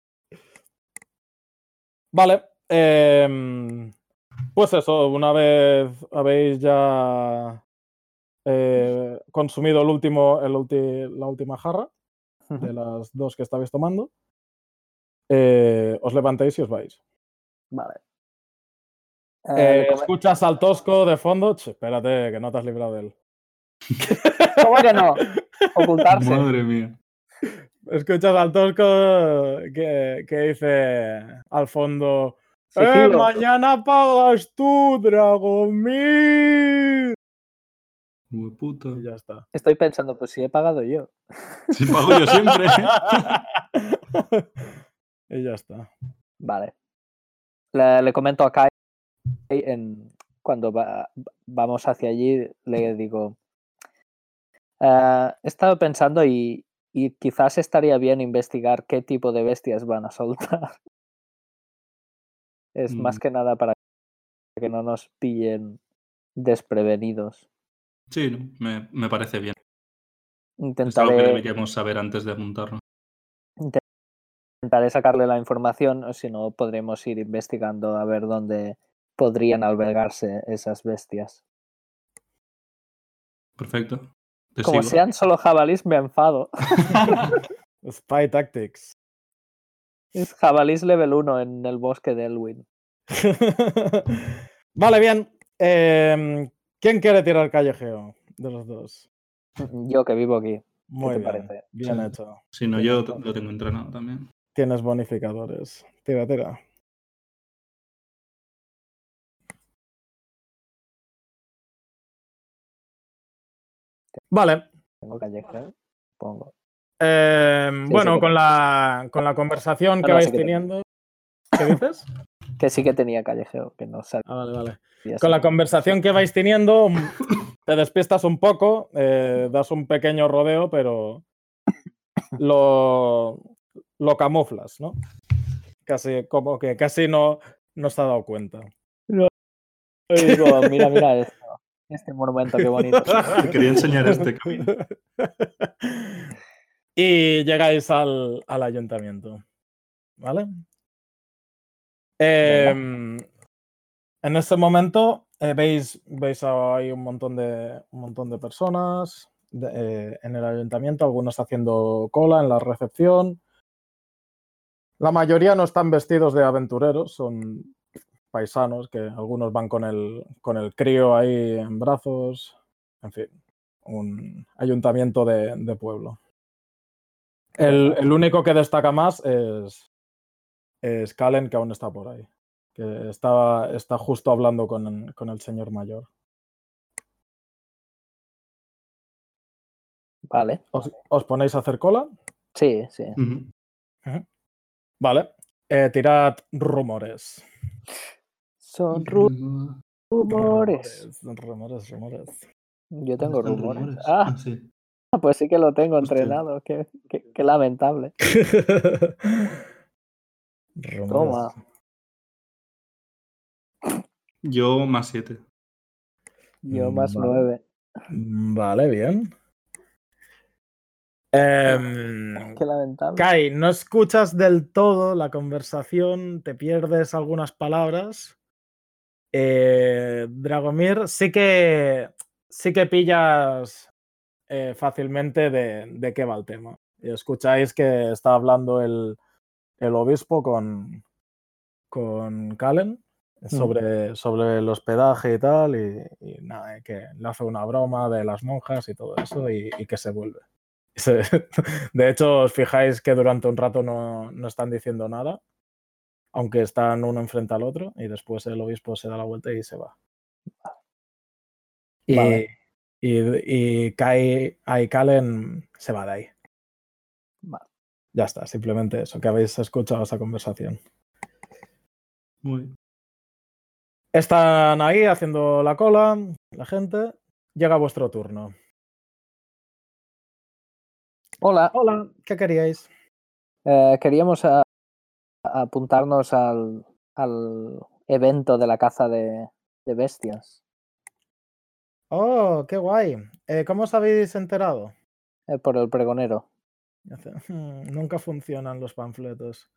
Vale. em, pues eso, una vez habéis ya eh, consumido el último, el ulti- la última jarra de las dos que estabais tomando, eh, os levantáis y os vais. Vale. Eh, Eh, le come- escuchas al Tosco de fondo. Ch, espérate, que no te has librado de él. ¿Cómo que no? Ocultarse. Madre mía. Escuchas al Tosco que, que dice al fondo: ¡Eh, Sigilo. mañana pagas tú, Dragomir! Hue puta. Y ya está. Estoy pensando, pues si he pagado yo. Si pago yo siempre. Y ya está. Vale. Le, le comento a Kai en, cuando va- vamos hacia allí, le digo, "Eh, he estado pensando y, y quizás estaría bien investigar qué tipo de bestias van a soltar. Es Mm. más que nada para que no nos pillen desprevenidos. Sí, no, me, me parece bien. Es algo que Intentaré, deberíamos saber antes de apuntarnos. intentaré sacarle la información, o si no, podremos ir investigando a ver dónde podrían albergarse esas bestias. Perfecto. Te Como sigo. sean solo jabalís, me enfado. Spy Tactics. Es jabalís level uno en el bosque de Elwyn. Vale, bien. Eh, ¿Quién quiere tirar callejeo de los dos? Yo que vivo aquí. ¿Qué Muy te bien. parece? Bien Sí. hecho. Si no, Tienes yo bon- lo tengo entrenado también. Tienes bonificadores. Tira, tira. Vale. Tengo callejero. Pongo. Eh, Sí, bueno, sí que con, tengo. la, con la conversación No, que no, vais sí que tengo. teniendo. ¿Qué dices? Que sí que tenía callejero, que no sabía. Ah, vale, vale. si- Con la conversación que vais teniendo, mm, te despistas un poco, eh, das un pequeño rodeo, pero lo, lo camuflas, ¿no? Casi, como que casi no, no se ha dado cuenta. Y digo, mira, mira esto. Este monumento, qué bonito. Te quería enseñar este camino. Y llegáis al, al ayuntamiento. ¿Vale? Eh, en ese momento eh, veis, veis ahí un montón de, un montón de personas de, eh, en el ayuntamiento, algunos haciendo cola en la recepción. La mayoría no están vestidos de aventureros, son paisanos que algunos van con el, con el crío ahí en brazos. En fin, un ayuntamiento de, de pueblo. El, el único que destaca más es, es Calen, que aún está por ahí. Que está, está justo hablando con, con el señor mayor. Vale. ¿Os, os ponéis a hacer cola? Sí, sí. Ujú. Ujú. Vale. Eh, tirad rumores. Son ru- rumores. Rumores, rumores, rumores. Yo ¿Dónde tengo están rumores. rumores? Ah, Ah, sí. pues sí que lo tengo Hostia. entrenado. Qué, qué- qué lamentable. Rumores. Toma. Yo más siete. Yo más Vale. nueve. Vale, bien. Em, Qué lamentable. Kai, no escuchas del todo la conversación, te pierdes algunas palabras. Eh, Dragomir, sí que sí que pillas eh, fácilmente de, de qué va el tema. Y escucháis que está hablando el, el obispo con, con Calen sobre, sobre el hospedaje y tal, y, y nada, eh, que le hace una broma de las monjas y todo eso, y, y que se vuelve. Se- de hecho, os fijáis que durante un rato no, no están diciendo nada, aunque están uno enfrente al otro, y después el obispo se da la vuelta y se va. Y, Vale. y, y Kai, ahí Calen se va de ahí. Vale. Ya está, simplemente eso, que habéis escuchado esa conversación. Muy bien. Están ahí haciendo la cola, la gente. Llega vuestro turno. Hola. Hola, ¿qué queríais? Eh, queríamos a- a apuntarnos al, al evento de la caza de, de bestias. Oh, qué guay. Eh, ¿Cómo os habéis enterado? Eh, por el pregonero. Y hace, "Hmm, nunca funcionan los panfletos.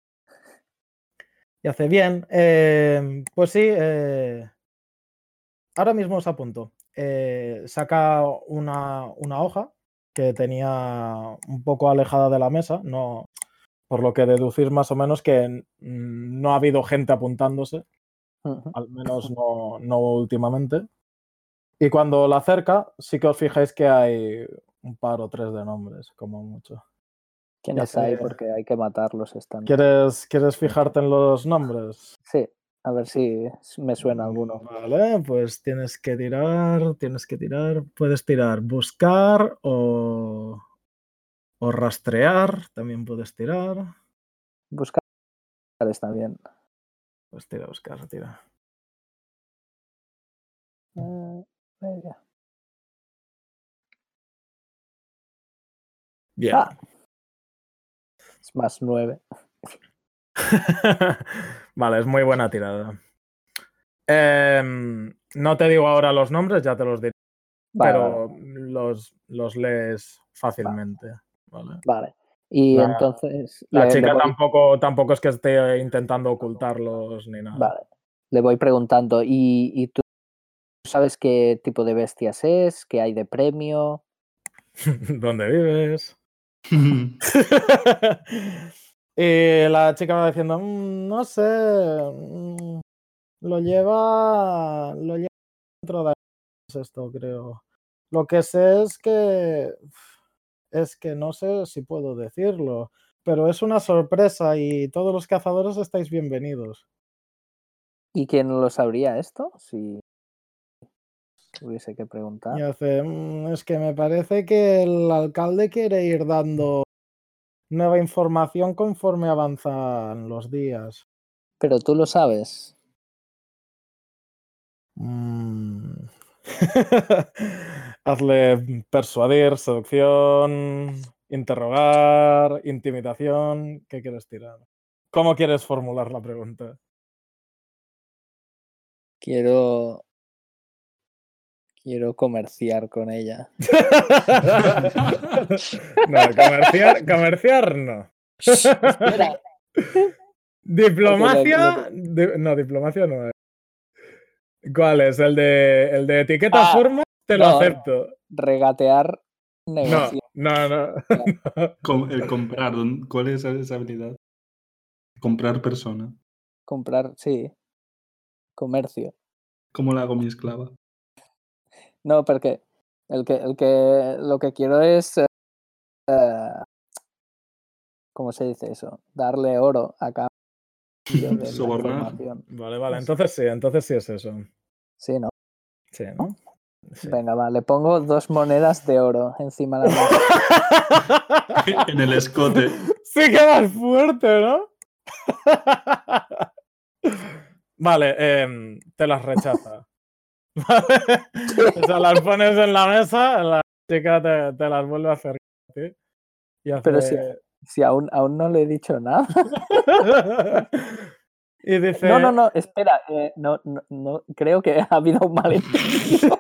Y hace bien. eh, pues sí, eh, ahora mismo os apunto. Eh, saca una, una hoja que tenía un poco alejada de la mesa, no, por lo que deducir más o menos que mm, no ha habido gente apuntándose, Ujú. al menos no, no últimamente. Y cuando la acerca, sí que os fijáis que hay un par o tres de nombres, como mucho. ¿Quiénes Ya sé. hay? Porque hay que matarlos. Están. ¿Quieres, ¿Quieres fijarte en los nombres? Sí, a ver si me suena alguno. Vale, pues tienes que tirar, tienes que tirar, puedes tirar buscar o, o rastrear, también puedes tirar. Buscar está bien. Pues tira, buscar, tira. Eh, venga. Bien. Ah. Es más nueve. Vale, es muy buena tirada. Em, no te digo ahora los nombres, ya te los diré, Vale, pero vale. los, los lees fácilmente. Vale. Vale. Y La- entonces La le, chica le voy, tampoco, tampoco es que esté intentando ocultarlos ni nada. vale, le voy preguntando, ¿y, y tú sabes qué tipo de bestias es? ¿Qué hay de premio? ¿Dónde vives? Y la chica va diciendo, "Mm, no sé, mm, lo lleva, lo lleva dentro de esto, creo. Lo que sé es que es que no sé si puedo decirlo, pero es una sorpresa y todos los cazadores estáis bienvenidos". ¿Y quién lo sabría esto? Si hubiese que preguntar. Y hace, "Mm, es que me parece que el alcalde quiere ir dando nueva información conforme avanzan los días". Pero tú lo sabes. Mm. Hazle persuadir, seducción, interrogar, intimidación. ¿Qué quieres tirar? ¿Cómo quieres formular la pregunta? Quiero. Quiero comerciar con ella. No, comerciar, comerciar no. Espera. Diplomacia. di- no, diplomacia no es. ¿Cuál es? ¿El de, el de etiqueta Ah, forma? Te lo no. acepto. Regatear No, negocio. no, no. Com- el comprar, ¿dónde- ¿cuál es esa habilidad? Comprar persona. Comprar, sí. Comercio. ¿Cómo la hago mi esclava? No, porque el que, el que lo que quiero es. eh, ¿Cómo se dice eso? Darle oro a cambio de la Sobornar. información. Vale, vale. Entonces sí, entonces sí es eso. Sí, ¿no? Sí, ¿no? Sí. Venga, va, le pongo dos monedas de oro encima de la mesa. En el escote. Sí que más fuerte, ¿no? Vale, em, te las rechaza. Vale. O sea, las pones en la mesa, la chica te, te las vuelve a acercar a ti. Y hace... Pero si, si aún, aún no le he dicho nada. Y dice... No, no, no, espera. eh, no, no, no, creo que ha habido un malentendido.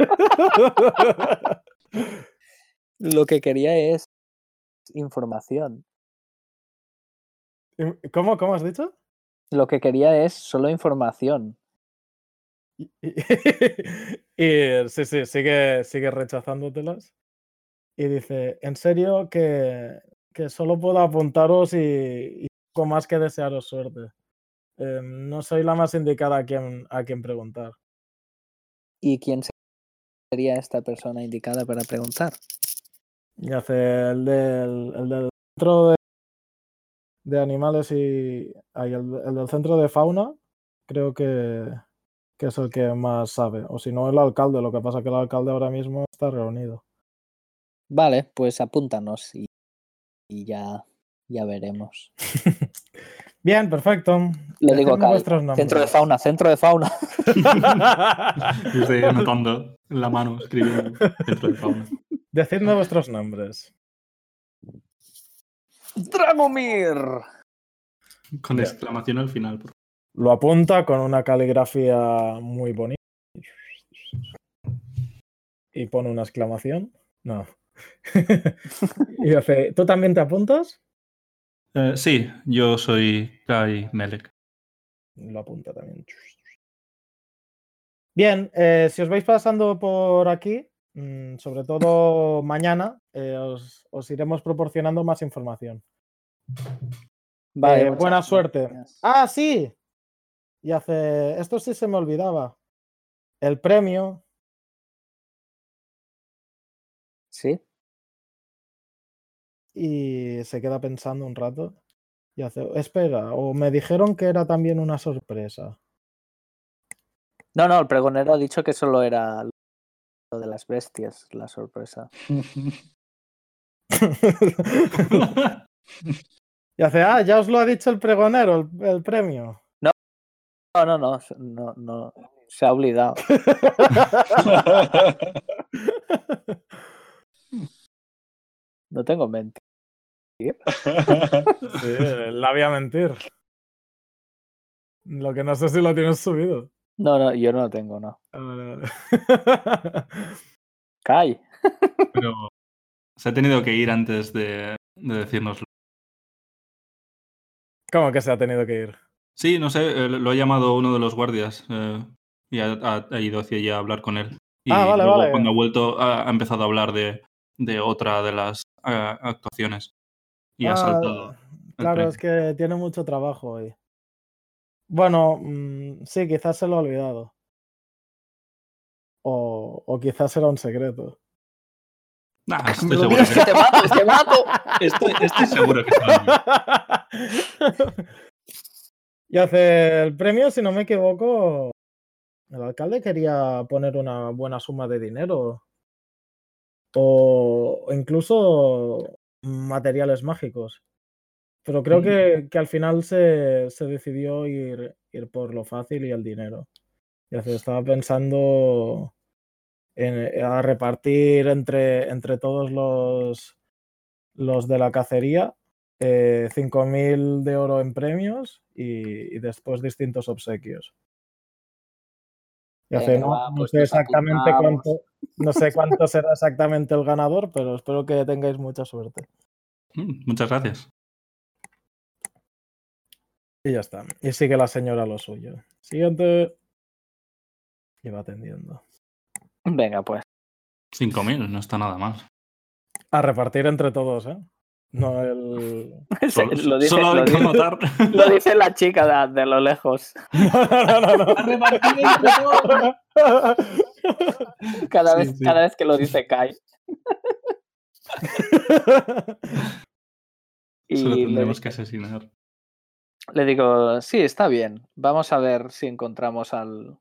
Lo que quería es información. ¿Cómo, cómo has dicho? Lo que quería es solo información. Y, y- y sí, sí, sigue, sigue rechazándotelas. Y dice, en serio que, que solo puedo apuntaros y, y poco más que desearos suerte. Eh, no soy la más indicada a quien, a quien preguntar. ¿Y quién sería esta persona indicada para preguntar? Y hace el del, el del centro de, de animales y ay, el, el del centro de fauna, creo que, que es el que más sabe. O si no, el alcalde. Lo que pasa es que el alcalde ahora mismo está reunido. Vale, pues apúntanos y, y ya, ya veremos. Bien, perfecto. Le digo a Decidme Kai, vuestros nombres. centro de fauna, centro de fauna. Y estoy anotando en la mano, escribiendo dentro de fauna. Decidme vuestros nombres. ¡Dragomir! Con Bien. exclamación al final. Por... Lo apunta con una caligrafía muy bonita. Y pone una exclamación. No. Y hace, ¿tú también te apuntas? Eh, sí, yo soy Kai Melek. Lo apunta también. Bien, eh, si os vais pasando por aquí, mmm, sobre todo mañana, eh, os, os iremos proporcionando más información. Vale, Eh, muchas buena suerte. gracias. Ah, sí. Y hace, esto sí se me olvidaba. El premio. ¿Sí? Y se queda pensando un rato. Y hace, espera, o me dijeron que era también una sorpresa. No, no, el pregonero ha dicho que solo era lo de las bestias, la sorpresa. Y hace, ah, ya os lo ha dicho el pregonero, el, el premio. No, no, no, no, no, se ha olvidado. No tengo mente. Sí, la voy a mentir. Lo que no sé si lo tienes subido. No, no, yo no lo tengo, no. A ver, a ver. Kai. Pero Se ha tenido que ir antes de, de decírnoslo. ¿Cómo que se ha tenido que ir? Sí, no sé, eh, lo ha llamado uno de los guardias eh, y ha, ha- ha ido hacia allá a hablar con él. Y Ah, vale, luego vale. cuando ha vuelto ha, ha empezado a hablar de, de otra de las eh, actuaciones y ha Ah, saltado el claro, tren. es que tiene mucho trabajo hoy. Bueno, mm, sí, quizás se lo ha olvidado. O, o quizás era un secreto. Nah, Me estoy lo seguro tienes que, ¡Te mato, te mato! estoy, estoy seguro que se lo ha olvidado. Y hace el premio, si no me equivoco, el alcalde quería poner una buena suma de dinero. O incluso materiales mágicos. Pero creo Mm. que, que al final se, se decidió ir, ir por lo fácil y el dinero. Y hace, estaba pensando en, a repartir entre, entre todos los, los de la cacería eh, cinco mil de oro en premios y, y después distintos obsequios. Y hace, Venga, no, va, no pues sé nos exactamente apuntamos. cuánto, no sé cuánto será exactamente el ganador, pero espero que tengáis mucha suerte. Mm, Muchas gracias. Y ya está. Y sigue la señora lo suyo. Siguiente. Y va atendiendo. Venga, pues. cinco mil, no está nada mal. A repartir entre todos, ¿eh? No el. Solo, lo, dice, solo lo, hay que dice, anotar. lo dice la chica de, de lo lejos. No, no, no, no. A repartir entre todos. Cada, Sí, vez, sí. cada vez que lo dice Kai. Se lo Y le, tendremos di- que asesinar. le digo, sí, está bien. Vamos a ver si encontramos al...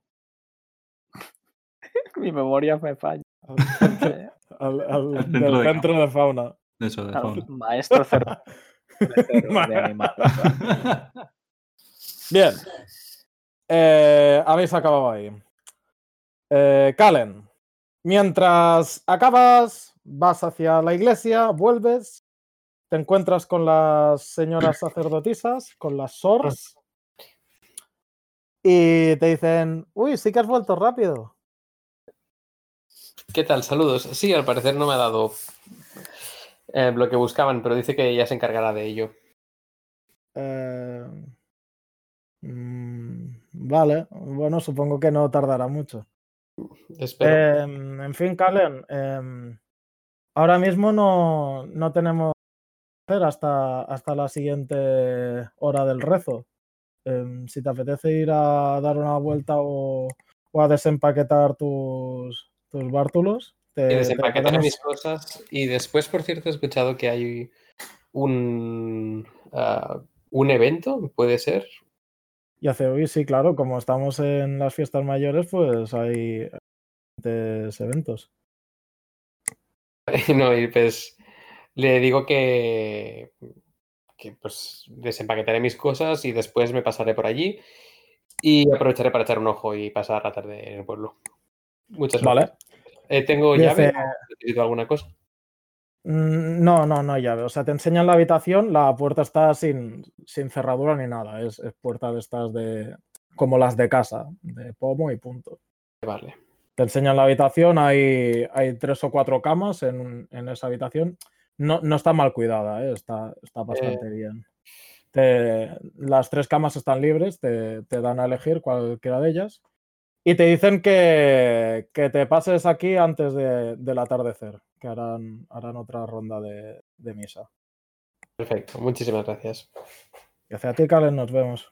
Mi memoria me falla. Eh, Al, al- El centro del de centro de fauna. Eso, de al fauna. maestro cervecero de animales. Bien. Eh, habéis acabado ahí. Eh, Calen, mientras acabas, vas hacia la iglesia, vuelves, te encuentras con las señoras sacerdotisas, con las sors, y te dicen, uy, sí que has vuelto rápido. ¿Qué tal? Saludos. Sí, al parecer no me ha dado eh, lo que buscaban, pero dice que ella se encargará de ello. Eh, mm, vale, bueno, supongo que no tardará mucho. Espero. Eh, en fin, Calen, eh, ahora mismo no, no tenemos que hacer hasta, hasta la siguiente hora del rezo. Eh, si te apetece ir a dar una vuelta o, o a desempaquetar tus, tus bártulos, Y te, te desempaquetar podemos... mis cosas. Y después, por cierto, he escuchado que hay un, uh, un evento, ¿puede ser? Y hace hoy, sí, claro, como estamos en las fiestas mayores, pues hay diferentes eventos. No, y pues le digo que, que pues desempaquetaré mis cosas y después me pasaré por allí y aprovecharé para echar un ojo y pasar la tarde en el pueblo. Muchas Vale. gracias. Eh, ¿Tengo Dice, llave o necesito alguna cosa? "Mm, no, no, no hay llave. O sea, te enseñan la habitación, la puerta está sin, sin cerradura ni nada. Es, es puerta de estas de... como las de casa, de pomo y punto. Vale. Te enseñan la habitación, hay, hay tres o cuatro camas en, en esa habitación. No, no está mal cuidada, ¿eh? está, está bastante Eh, bien. Te- las tres camas están libres, te, te dan a elegir cualquiera de ellas. Y te dicen que, que te pases aquí antes de, del atardecer, que harán, harán otra ronda de, de misa. perfecto, muchísimas gracias. Y hacia ti, Calen, nos vemos.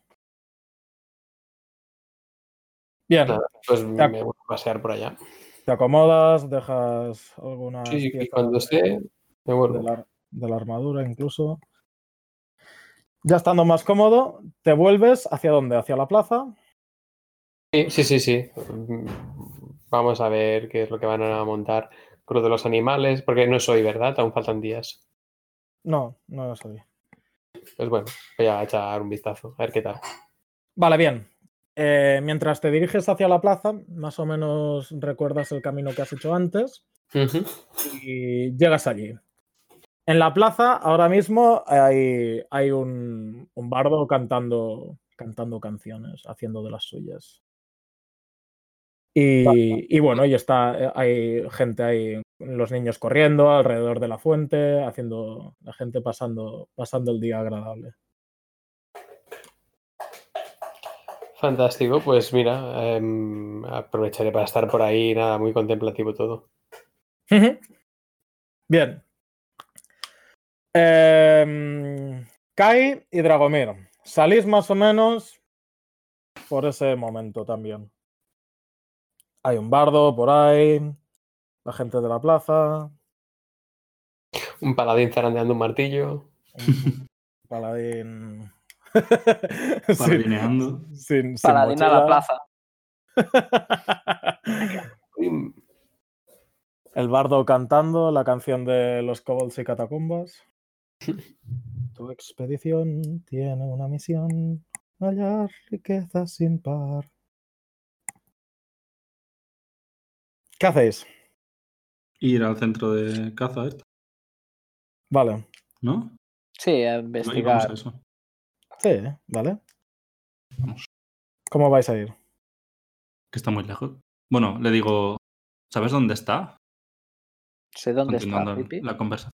Bien, Nada, pues te, me ac- voy a pasear por allá. te acomodas, dejas algunas Sí, y piezas cuando de, esté, me de vuelvo. la, de la armadura incluso. Ya estando más cómodo, te vuelves hacia dónde, hacia la plaza. Sí, sí, sí, sí. Mm, Vamos a ver qué es lo que van a montar con lo de los animales, porque no soy, ¿verdad? Aún faltan días. No, no lo sabía. Pues bueno, voy a echar un vistazo, a ver qué tal. Vale, bien. Eh, mientras te diriges hacia la plaza, más o menos recuerdas el camino que has hecho antes Ujú. y llegas allí. En la plaza, ahora mismo, hay, hay un, un bardo cantando, cantando canciones, haciendo de las suyas. Y, y bueno, y está, hay gente ahí, los niños corriendo alrededor de la fuente, haciendo la gente pasando, pasando el día agradable. Fantástico, pues mira, em, aprovecharé para estar por ahí, nada, muy contemplativo todo. Bien. Eh, Kai y Dragomir, salís más o menos por ese momento también. Hay un bardo por ahí, la gente de la plaza, Un paladín zarandeando un martillo. un paladín sin, Paladineando. sin, sin Paladín a la mochila. plaza. Uy, El bardo cantando la canción de los kobolds y catacumbas. Tu expedición tiene una misión, hallar riquezas sin par. ¿Qué hacéis? Ir al centro de caza, este, Vale. ¿no? Sí, a Y vamos investigar. a eso. Sí, vale. Vamos. ¿Cómo vais a ir? Que está muy lejos. Bueno, le digo, ¿sabes dónde está? Sé dónde está, Continuando Pipi. la conversación.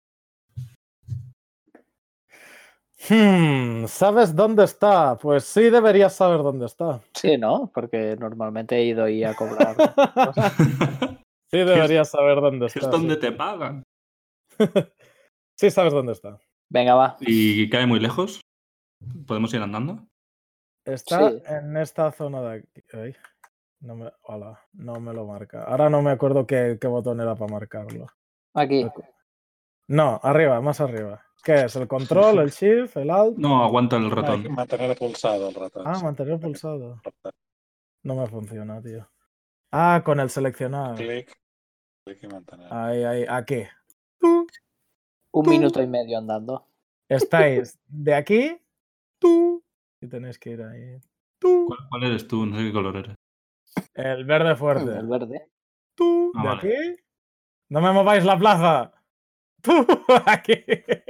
Hmm, ¿sabes dónde está? Pues sí, deberías saber dónde está. Sí, ¿no? Porque normalmente he ido ahí a cobrar. Sí, deberías saber dónde Es está. donde Sí. te pagan. Sí, sabes dónde está. Venga, va. ¿Y cae muy lejos? ¿Podemos ir andando? Está Sí. en esta zona de aquí. Ay, no me, hola, no me lo marca. Ahora no me acuerdo qué, qué botón era para marcarlo. Aquí. No, arriba, más arriba. ¿Qué es? ¿El control, el shift, el alt? No, aguanta el Hay que ratón. mantener pulsado el ratón. Ah, sí. mantener pulsado. No me funciona, tío. Ah, con el seleccionar. Clic, clic y mantener. Ahí, ahí, aquí. Un minuto y medio andando. Estáis de aquí, tú, y tenéis que ir ahí. Tú. ¿Cuál, cuál eres tú? No sé qué color eres. El verde fuerte. El verde. Tú, Ah, de vale. aquí. No me mováis la plaza. Tú, aquí.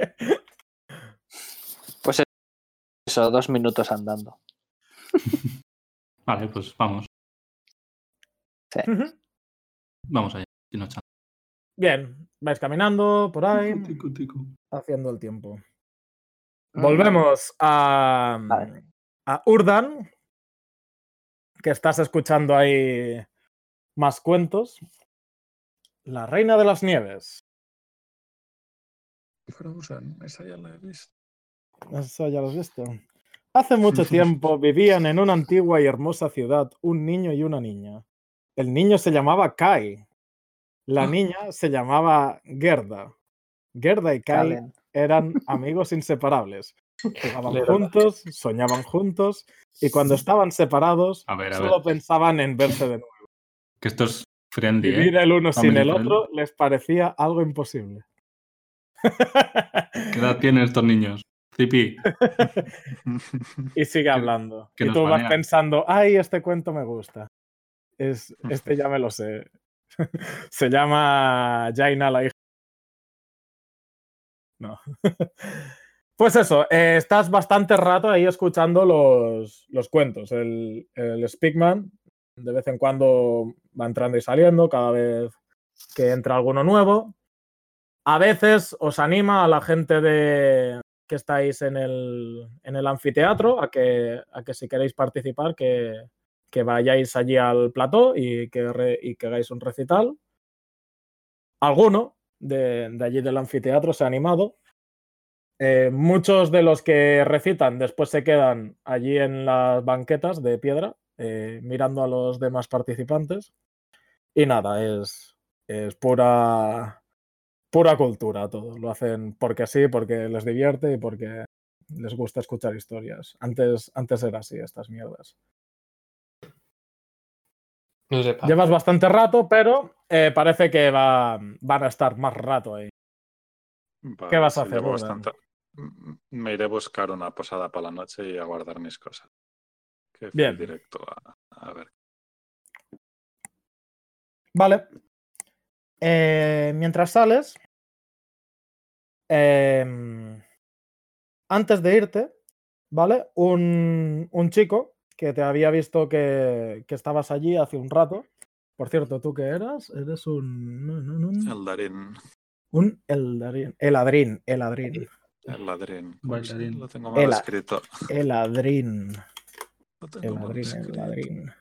Pues eso, dos minutos andando. Vale, pues vamos. Sí. Vamos allá. Y no echamos. Bien, vais caminando por ahí, Tico, tico, tico. haciendo el tiempo. Mm, Volvemos a, Vale. a Urdan, que estás escuchando ahí más cuentos. La Reina de las Nieves. Frozen, esa ya la he visto. Eso ya lo has visto. Hace mucho tiempo vivían en una antigua y hermosa ciudad un niño y una niña. El niño se llamaba Kai. La Ah. niña se llamaba Gerda. Gerda y Kai Calen. eran amigos inseparables. Jugaban Little juntos, soñaban juntos y cuando estaban separados A ver, a solo ver. pensaban en verse de nuevo. Que esto es friendly, Vivir ¿eh? el uno sin Family el friendly. otro les parecía algo imposible. ¿Qué edad tienen estos niños? Zipi. Y sigue Que- hablando. que Y nos tú vas banean. pensando, ay, este cuento me gusta. Es, este ya me lo sé. Se llama Jaina la hija. No. Pues eso, eh, estás bastante rato ahí escuchando los, los cuentos. El, el Speakman de vez en cuando va entrando y saliendo, cada vez que entra alguno nuevo. A veces os anima a la gente de que estáis en el, en el anfiteatro a que, a que si queréis participar, que, que vayáis allí al plató y que, re, y que hagáis un recital. Alguno de, de allí del anfiteatro se ha animado. Eh, muchos de los que recitan después se quedan allí en las banquetas de piedra, eh, mirando a los demás participantes. Y nada, es, es pura, pura cultura todo. Lo hacen porque sí, porque les divierte y porque les gusta escuchar historias. Antes, antes era así, estas mierdas. No sé, pa. Llevas bastante rato, pero eh, parece que va, van a estar más rato ahí. Vale, ¿Qué vas a sí, hacer, llevo Urdan? bastante. Me iré a buscar una posada para la noche y a guardar mis cosas. Que fui Bien. directo a, a ver. Vale. Eh, mientras sales, eh, antes de irte, ¿vale? Un, un chico que te había visto que, que estabas allí hace un rato, Por cierto, ¿tú qué eras? Eres un... no, no, no, no. Eldarín. Un Eldarín. Eladrín. Eladrín. Eldarín. ¿Cómo se- Bailarín. Lo tengo mal Ela- escrito. Eladrín. Lo tengo mal Eladrín, escrito. Eladrín.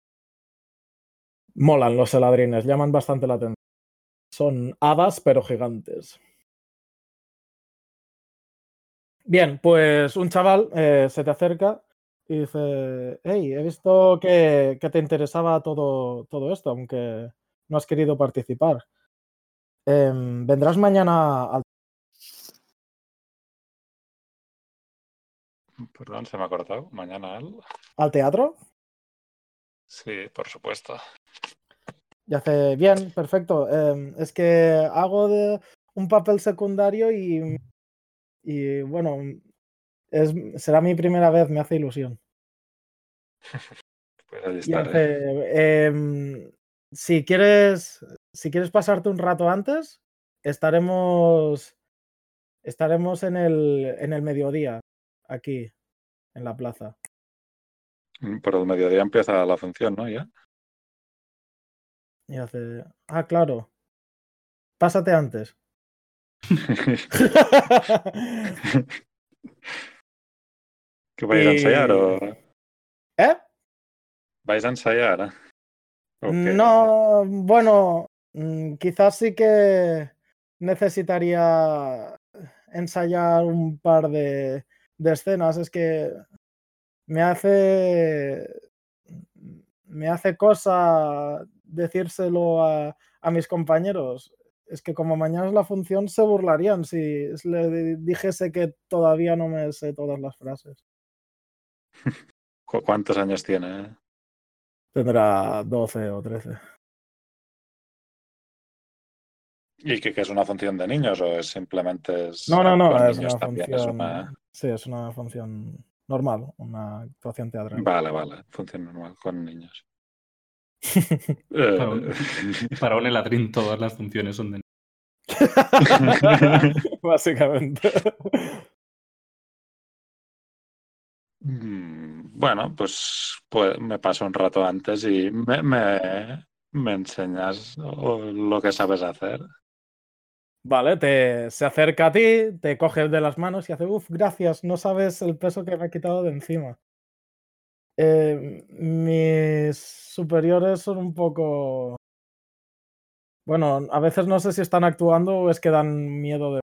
Molan los Eladrines, llaman bastante la atención. Son hadas, pero gigantes. Bien, pues un chaval eh, se te acerca y dice, hey, he visto que, que te interesaba todo, todo esto, aunque no has querido participar. Em, ¿vendrás mañana al, Perdón, se me ha cortado. Mañana al. al teatro? Sí, por supuesto. Y hace, bien, perfecto. Em, es que hago de un papel secundario y, y bueno, es, será mi primera vez, me hace ilusión. Pues allí Y estaré. hace, em, si quieres, si quieres pasarte un rato antes, estaremos, estaremos en el, en el mediodía, aquí, en la plaza. Por el mediodía empieza la función, ¿no? Ya. Y hace, ah, claro, pásate antes. ¿Que vais a ensayar o ¿Eh? vais a ensayar? ¿O qué? No, bueno, mm, quizás sí que necesitaría ensayar un par de, de escenas. Es que me hace me hace cosa decírselo a, a mis compañeros. Es que como mañana es la función, se burlarían si le dijese que todavía no me sé todas las frases. ¿Cu- ¿Cuántos años tiene? Tendrá doce o trece. ¿Y que, que es una función de niños o es simplemente es No, no, no, con es niños una también? Es función. una... Sí, es una función normal, una actuación teatral. Vale, vale, función normal con niños. Para un, Eh, para un Eladrin todas las funciones son de... Básicamente. Mm, Bueno, pues, pues me paso un rato antes y me, me, me enseñas o- lo que sabes hacer. Vale, te, se acerca a ti, te coge de las manos y hace, uff, gracias, no sabes el peso que me he quitado de encima. Eh, mis superiores son un poco... Bueno, a veces no sé si están actuando o es que dan miedo de...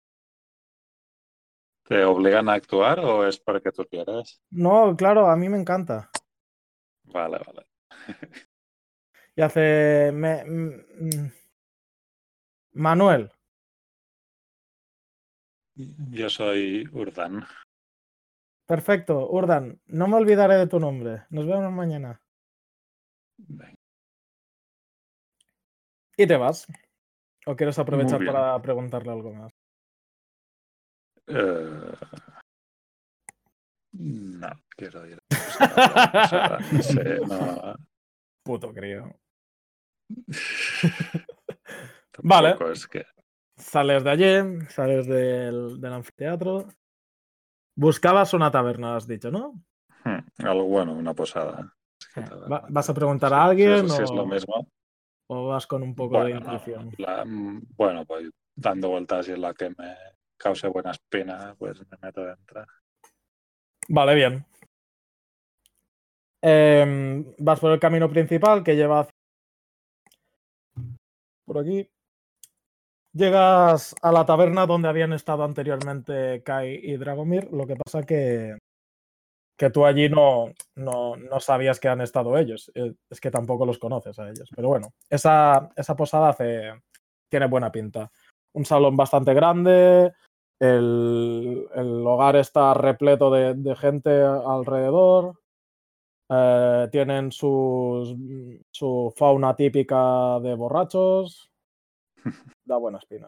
¿Te obligan a actuar o es porque tú quieres? No, claro, a mí me encanta. Vale, vale. Y hace... me- mm, Manuel, Yo soy Urdan. perfecto, Urdan, no me olvidaré de tu nombre. Nos vemos mañana. Venga, Y te vas. ¿O quieres muy aprovechar bien. para preguntarle algo más? Eh, no, quiero ir a buscar la posada. Sí, no. Puto crío. Tampoco Vale. es que... Sales de allí, sales del, del anfiteatro. Buscabas una taberna, has dicho, ¿no? Hmm, algo bueno, una posada. Es que Eh, taberna, va- ¿Vas a pero preguntar sí, a sí, alguien es, sí es lo o, mismo. o vas con un poco de Bueno, no, intuición? la- mm, bueno, voy dando vueltas y en la que me cause buena espina, pues me meto dentro. Vale, bien. Em, vas por el camino principal que lleva hacia- por aquí. Llegas a la taberna donde habían estado anteriormente Kai y Dragomir. Lo que pasa que, que tú allí no, no, no sabías que han estado ellos. Eh, Es que tampoco los conoces a ellos. Pero bueno, esa, esa posada hace, tiene buena pinta. Un salón bastante grande. El, el hogar está repleto de, de gente alrededor. Eh, tienen sus, su fauna típica de borrachos. Da buena espina.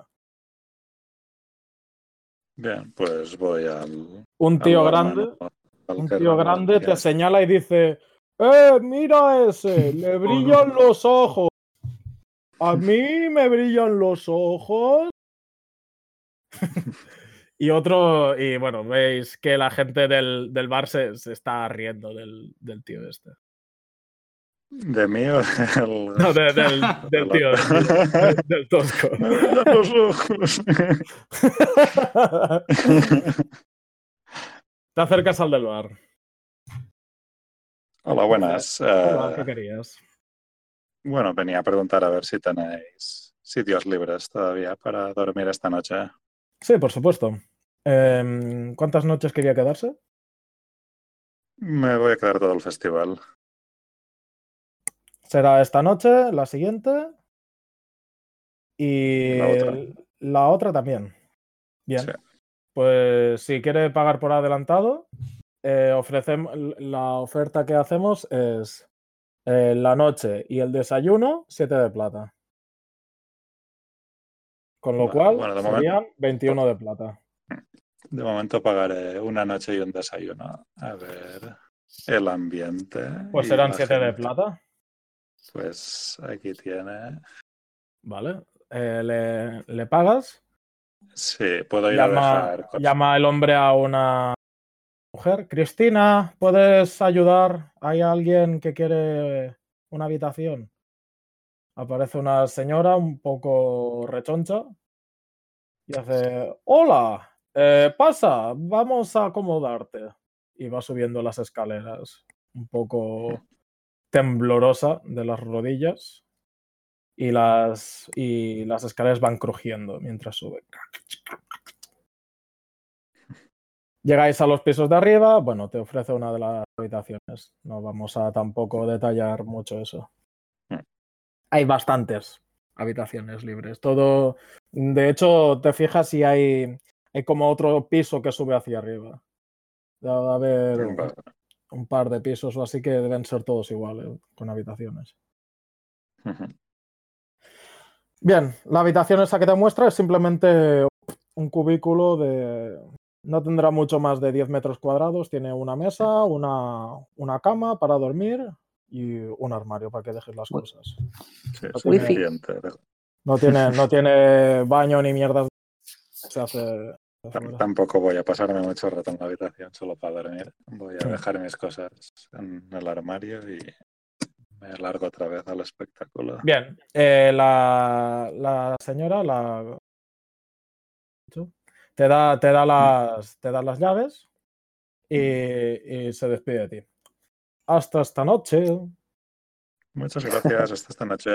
Bien, pues voy al, Un al tío barman grande, o al un que tío remolque. grande te señala y dice: ¡Eh, mira ese! ¡Le brillan los ojos! ¡A mí me brillan los ojos! Y otro, y bueno, veis que la gente del, del bar se, se está riendo del, del tío este. ¿De mí o del...? No, de- del, del del tío, otro? del, del- del tosco. Los ojos. Te acercas al del bar. Hola, buenas. Hola, Eh, ¿qué querías? bueno, venía a preguntar a ver si tenéis sitios libres todavía para dormir esta noche. Sí, por supuesto. Em, ¿cuántas noches quería quedarse? Me voy a quedar todo el festival. Será esta noche, la siguiente y La otra. la otra también. Bien. Sí. Pues si quiere pagar por adelantado, eh, ofrecemos, la oferta que hacemos es eh, la noche y el desayuno, siete de plata. Con lo Vale, cual bueno, de serían momento, veintiuno de plata. de momento pagaré una noche y un desayuno. A ver el ambiente. Pues y serán la siete de gente. plata. Pues aquí tiene. Vale. Eh, le, le pagas. Sí, puedo ir Llama, a dejar. llama el hombre a una mujer. Cristina, ¿puedes ayudar? ¿Hay alguien que quiere una habitación? Aparece una señora un poco rechoncha y hace, hola, eh, pasa, vamos a acomodarte. Y va subiendo las escaleras, un poco temblorosa de las rodillas y las, y las escaleras van crujiendo mientras sube. Llegáis a los pisos de arriba, bueno, te ofrece una de las habitaciones. No vamos a tampoco detallar mucho eso. Hay bastantes habitaciones libres. Todo, de hecho, te fijas si hay, hay como otro piso que sube hacia arriba. Debe haber Vale. un par de pisos o así que deben ser todos iguales, con habitaciones. Ujú. Bien, la habitación esa que te muestra es simplemente un cubículo de... No tendrá mucho más de diez metros cuadrados. Tiene una mesa, una, una cama para dormir y un armario para que dejes las Wi- cosas. Sí, No tiene, suficiente. no tiene, no tiene baño ni mierdas. Se hace Tam- Tampoco voy a pasarme mucho rato en la habitación solo para dormir. Voy a Sí. dejar mis cosas en el armario y me largo otra vez al espectáculo. Bien, eh, la, la señora la... te, da, te, da las, te da las llaves y, y se despide de ti. Hasta esta noche. Muchas gracias. Hasta esta noche.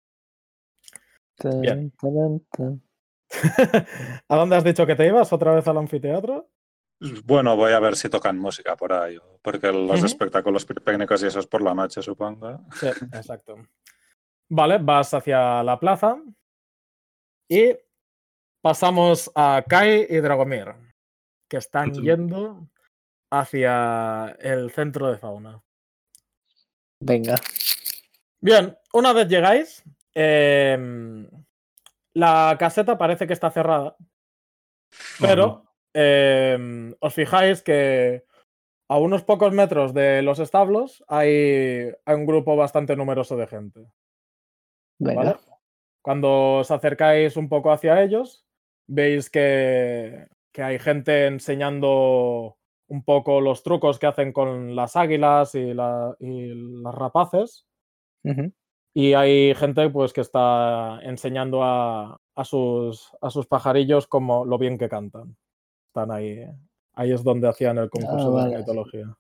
Bien. Tan, tan, tan. ¿A dónde has dicho que te ibas? ¿Otra vez al anfiteatro? Bueno, voy a ver si tocan música por ahí, porque los Ujú. espectáculos pirotécnicos y eso es por la noche, supongo. Sí, exacto. Vale, vas hacia la plaza y pasamos a Kai y Dragomir, que están yendo hacia el centro de fauna. Venga. Bien, una vez llegáis, eh, la caseta parece que está cerrada, pero eh, os fijáis que a unos pocos metros de los establos hay, hay un grupo bastante numeroso de gente. Venga. ¿Vale? Cuando os acercáis un poco hacia ellos, veis que, que hay gente enseñando un poco los trucos que hacen con las águilas y, la, y las rapaces. Ujú. Y hay gente pues, que está enseñando a, a, sus, a sus pajarillos como lo bien que cantan. Están ahí. Ahí es donde hacían el concurso Ah, de vale. la mitología.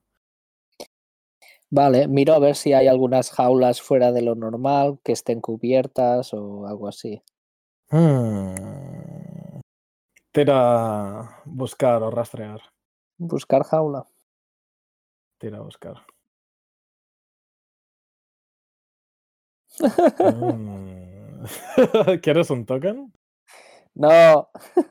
Vale, miro a ver si hay algunas jaulas fuera de lo normal que estén cubiertas o algo así. Hmm. Tira buscar o rastrear. Buscar jaula. Tira buscar. Mm. ¿Quieres un token? No.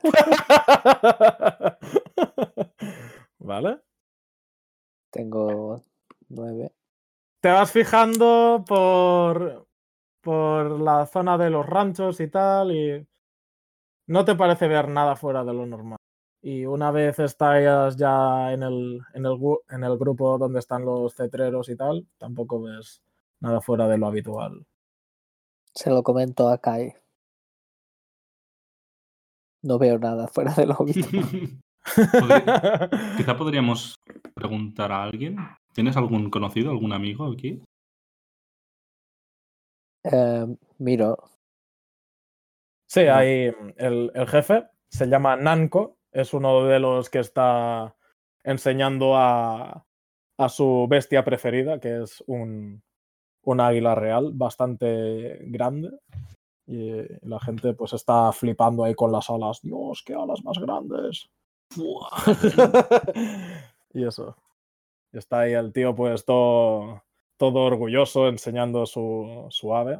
Vale. Tengo nueve. Te vas fijando por, por la zona de los ranchos y tal y no te parece ver nada fuera de lo normal. Y una vez estás ya en el, en el, gu- en el grupo donde están los cetreros y tal, tampoco ves nada fuera de lo habitual. Se lo comento a Kai. No veo nada fuera de lo habitual. Podría- Quizá podríamos preguntar a alguien. ¿Tienes algún conocido, algún amigo aquí? Eh, miro. Sí, No. hay el, el jefe, se llama Nanko, es uno de los que está enseñando a, a su bestia preferida, que es un, un águila real bastante grande. Y la gente pues está flipando ahí con las alas. Dios, qué alas más grandes. Y eso. Y está ahí el tío pues todo, todo orgulloso enseñando su, su ave.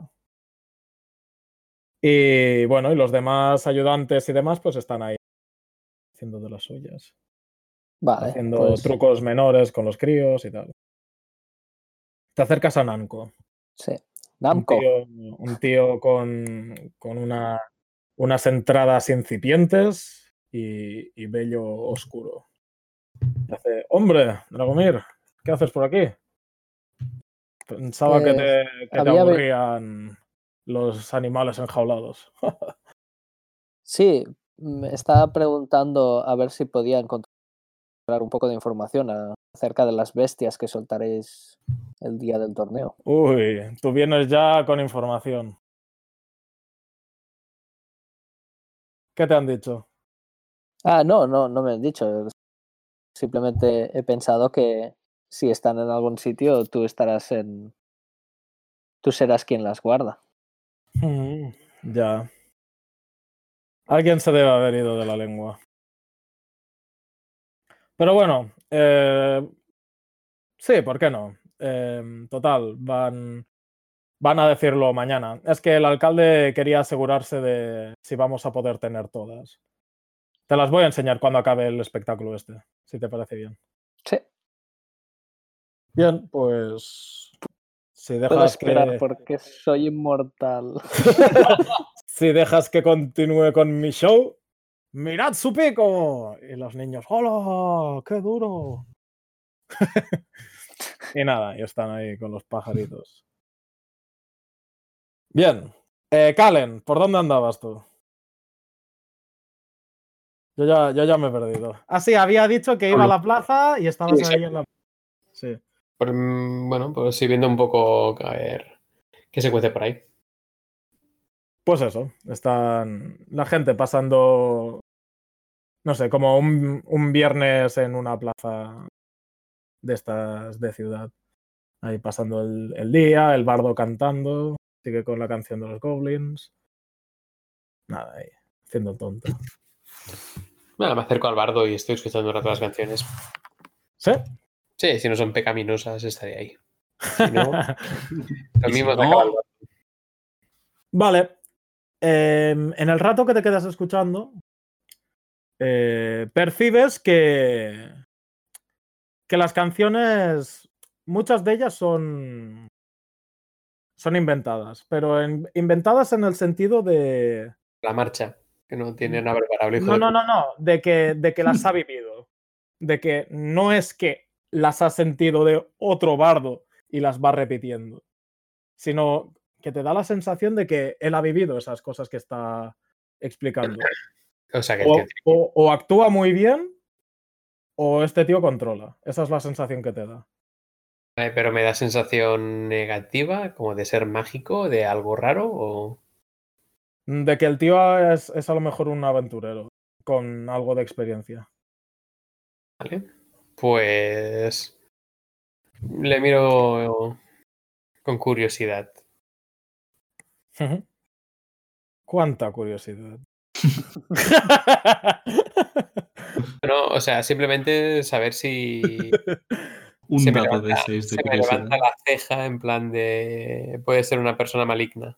Y bueno, y los demás ayudantes y demás pues están ahí haciendo de las suyas. Vale, Haciendo pues trucos menores con los críos y tal. Te acercas a Namco. sí. Un Namco. tío, un tío con, con una, unas entradas incipientes y, y vello oscuro. Y hace, hombre, Dragomir, ¿qué haces por aquí? Pensaba que Pues te, que te había ve- aburrían los animales enjaulados. Sí, me estaba preguntando a ver si podía encontrar un poco de información a- acerca de las bestias que soltaréis el día del torneo. Uy, tú vienes ya con información. ¿Qué te han dicho? Ah, no, no, no me han dicho. Simplemente he pensado que si están en algún sitio, tú estarás en. Tú serás quien las guarda. Mm, ya. Alguien se debe haber ido de la lengua. Pero bueno, eh, sí, ¿por qué no? Eh, total, van, van a decirlo mañana. Es que el alcalde quería asegurarse de si vamos a poder tener todas. Te las voy a enseñar cuando acabe el espectáculo este, si te parece bien. Sí, Bien, pues si puedo dejas esperar que porque soy inmortal. si dejas que continúe con mi show, mirad su pico. Y los niños, ¡hola! ¡Qué duro! Y nada, y están ahí con los pajaritos. Bien. Eh, Calen, ¿por dónde andabas tú? Yo ya, yo ya me he perdido. Ah, sí, había dicho que iba a la plaza y estabas Sí, ahí en la... Sí. Por- bueno, pues sí, viendo un poco a ver qué se cuece por ahí. Pues eso, están la gente pasando, no sé, como un, un viernes en una plaza de estas de ciudad. Ahí pasando el, el día, el bardo cantando, sigue con la canción de los goblins. Nada, ahí, haciendo el tonto. Bueno, me acerco al bardo y estoy escuchando un rato las canciones. ¿Sí? Sí, si no son pecaminosas, estaré ahí. Si no, lo Y si mismo se acaba el no, bardo. Vale. Eh, en el rato que te quedas escuchando, eh, percibes que, que las canciones, muchas de ellas son, son inventadas, pero en- inventadas en el sentido de... La marcha, que no tiene nada preparable, hijo No, de no, puta. no, no, de que, de que las ha vivido. De que no es que las ha sentido de otro bardo y las va repitiendo, sino que te da la sensación de que él ha vivido esas cosas que está explicando. O sea que el tío O, o- o actúa muy bien o este tío controla. Esa es la sensación que te da. tiene- Pero me da sensación negativa, como de ser mágico, de algo raro, o... De que el tío es, es a lo mejor un aventurero con algo de experiencia. ¿Vale? Pues le miro con curiosidad. Cuánta curiosidad. No, o sea, simplemente saber si un se me dado levanta, de seis de se me curiosidad. levanta la ceja en plan de puede ser una persona maligna.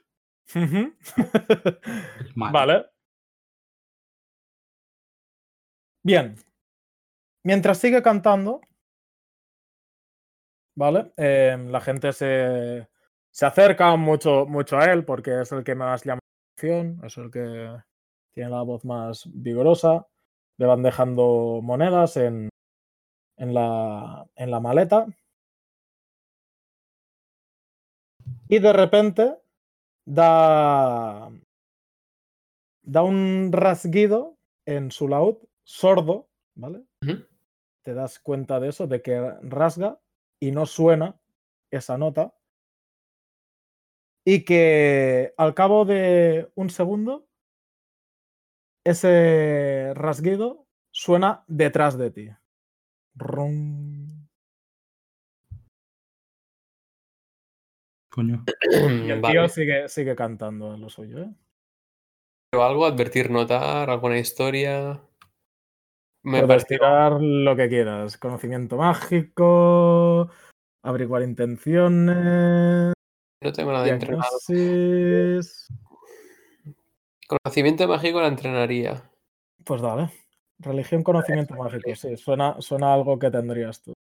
Mal. Vale. Bien. Mientras sigue cantando, ¿vale? Eh, la gente se, se acerca mucho, mucho a él porque es el que más llama la atención, es el que tiene la voz más vigorosa. Le van dejando monedas en, en, la, en la maleta. Y de repente da, da un rasguido en su laúd, sordo, ¿vale? Ujú. Te das cuenta de eso, de que rasga y no suena esa nota. y que al cabo de un segundo ese rasguido suena detrás de ti. Rum. Coño. Y el tío Vale. sigue, sigue cantando lo suyo, ¿eh? ¿Pero algo? ¿Advertir, notar? ¿Alguna historia? Me Puedes pareció... tirar lo que quieras. Conocimiento mágico, averiguar intenciones, No tengo nada entrenado. diagnosis. Conocimiento mágico la entrenaría. Pues dale. Religión, conocimiento mágico. Sí, suena, suena a algo que tendrías tú.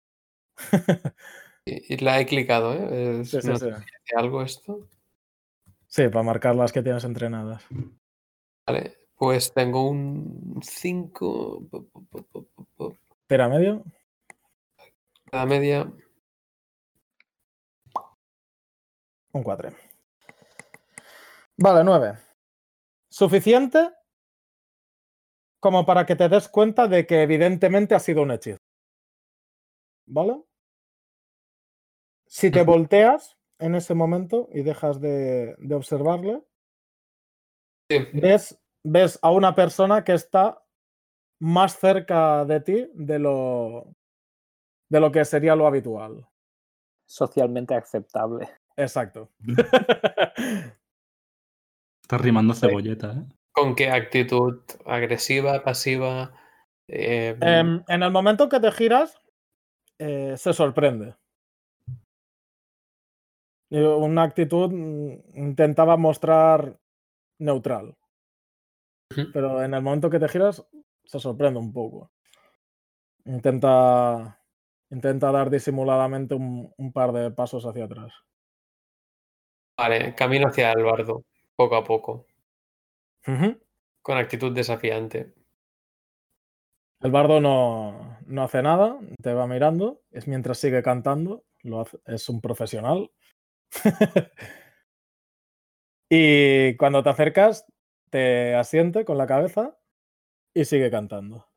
Y, y la he clicado, ¿eh? Es- Sí, sí, no sí. sé si hace algo esto. Sí, para marcar las que tienes entrenadas. Vale, pues tengo un cinco. Tira medio. Cada media. Un cuatro. Vale, nueve. Suficiente como para que te des cuenta de que evidentemente ha sido un hechizo. ¿Vale? Si te volteas en ese momento y dejas de, de observarle, Sí. ves, ves a una persona que está más cerca de ti de lo, de lo que sería lo habitual. Socialmente aceptable. Exacto. Estás rimando cebolleta, ¿eh? ¿Con qué actitud? ¿Agresiva, pasiva? Eh, Em, en el momento que te giras, eh, se sorprende. Y una actitud mm, intentaba mostrar neutral, ujú. pero en el momento que te giras, se sorprende un poco. Intenta, intenta dar disimuladamente un, un par de pasos hacia atrás. Vale, camino hacia el bardo, poco a poco, Ujú. con actitud desafiante. El bardo no, no hace nada, te va mirando, es mientras sigue cantando, lo hace- es un profesional. Y cuando te acercas, te asiente con la cabeza y sigue cantando.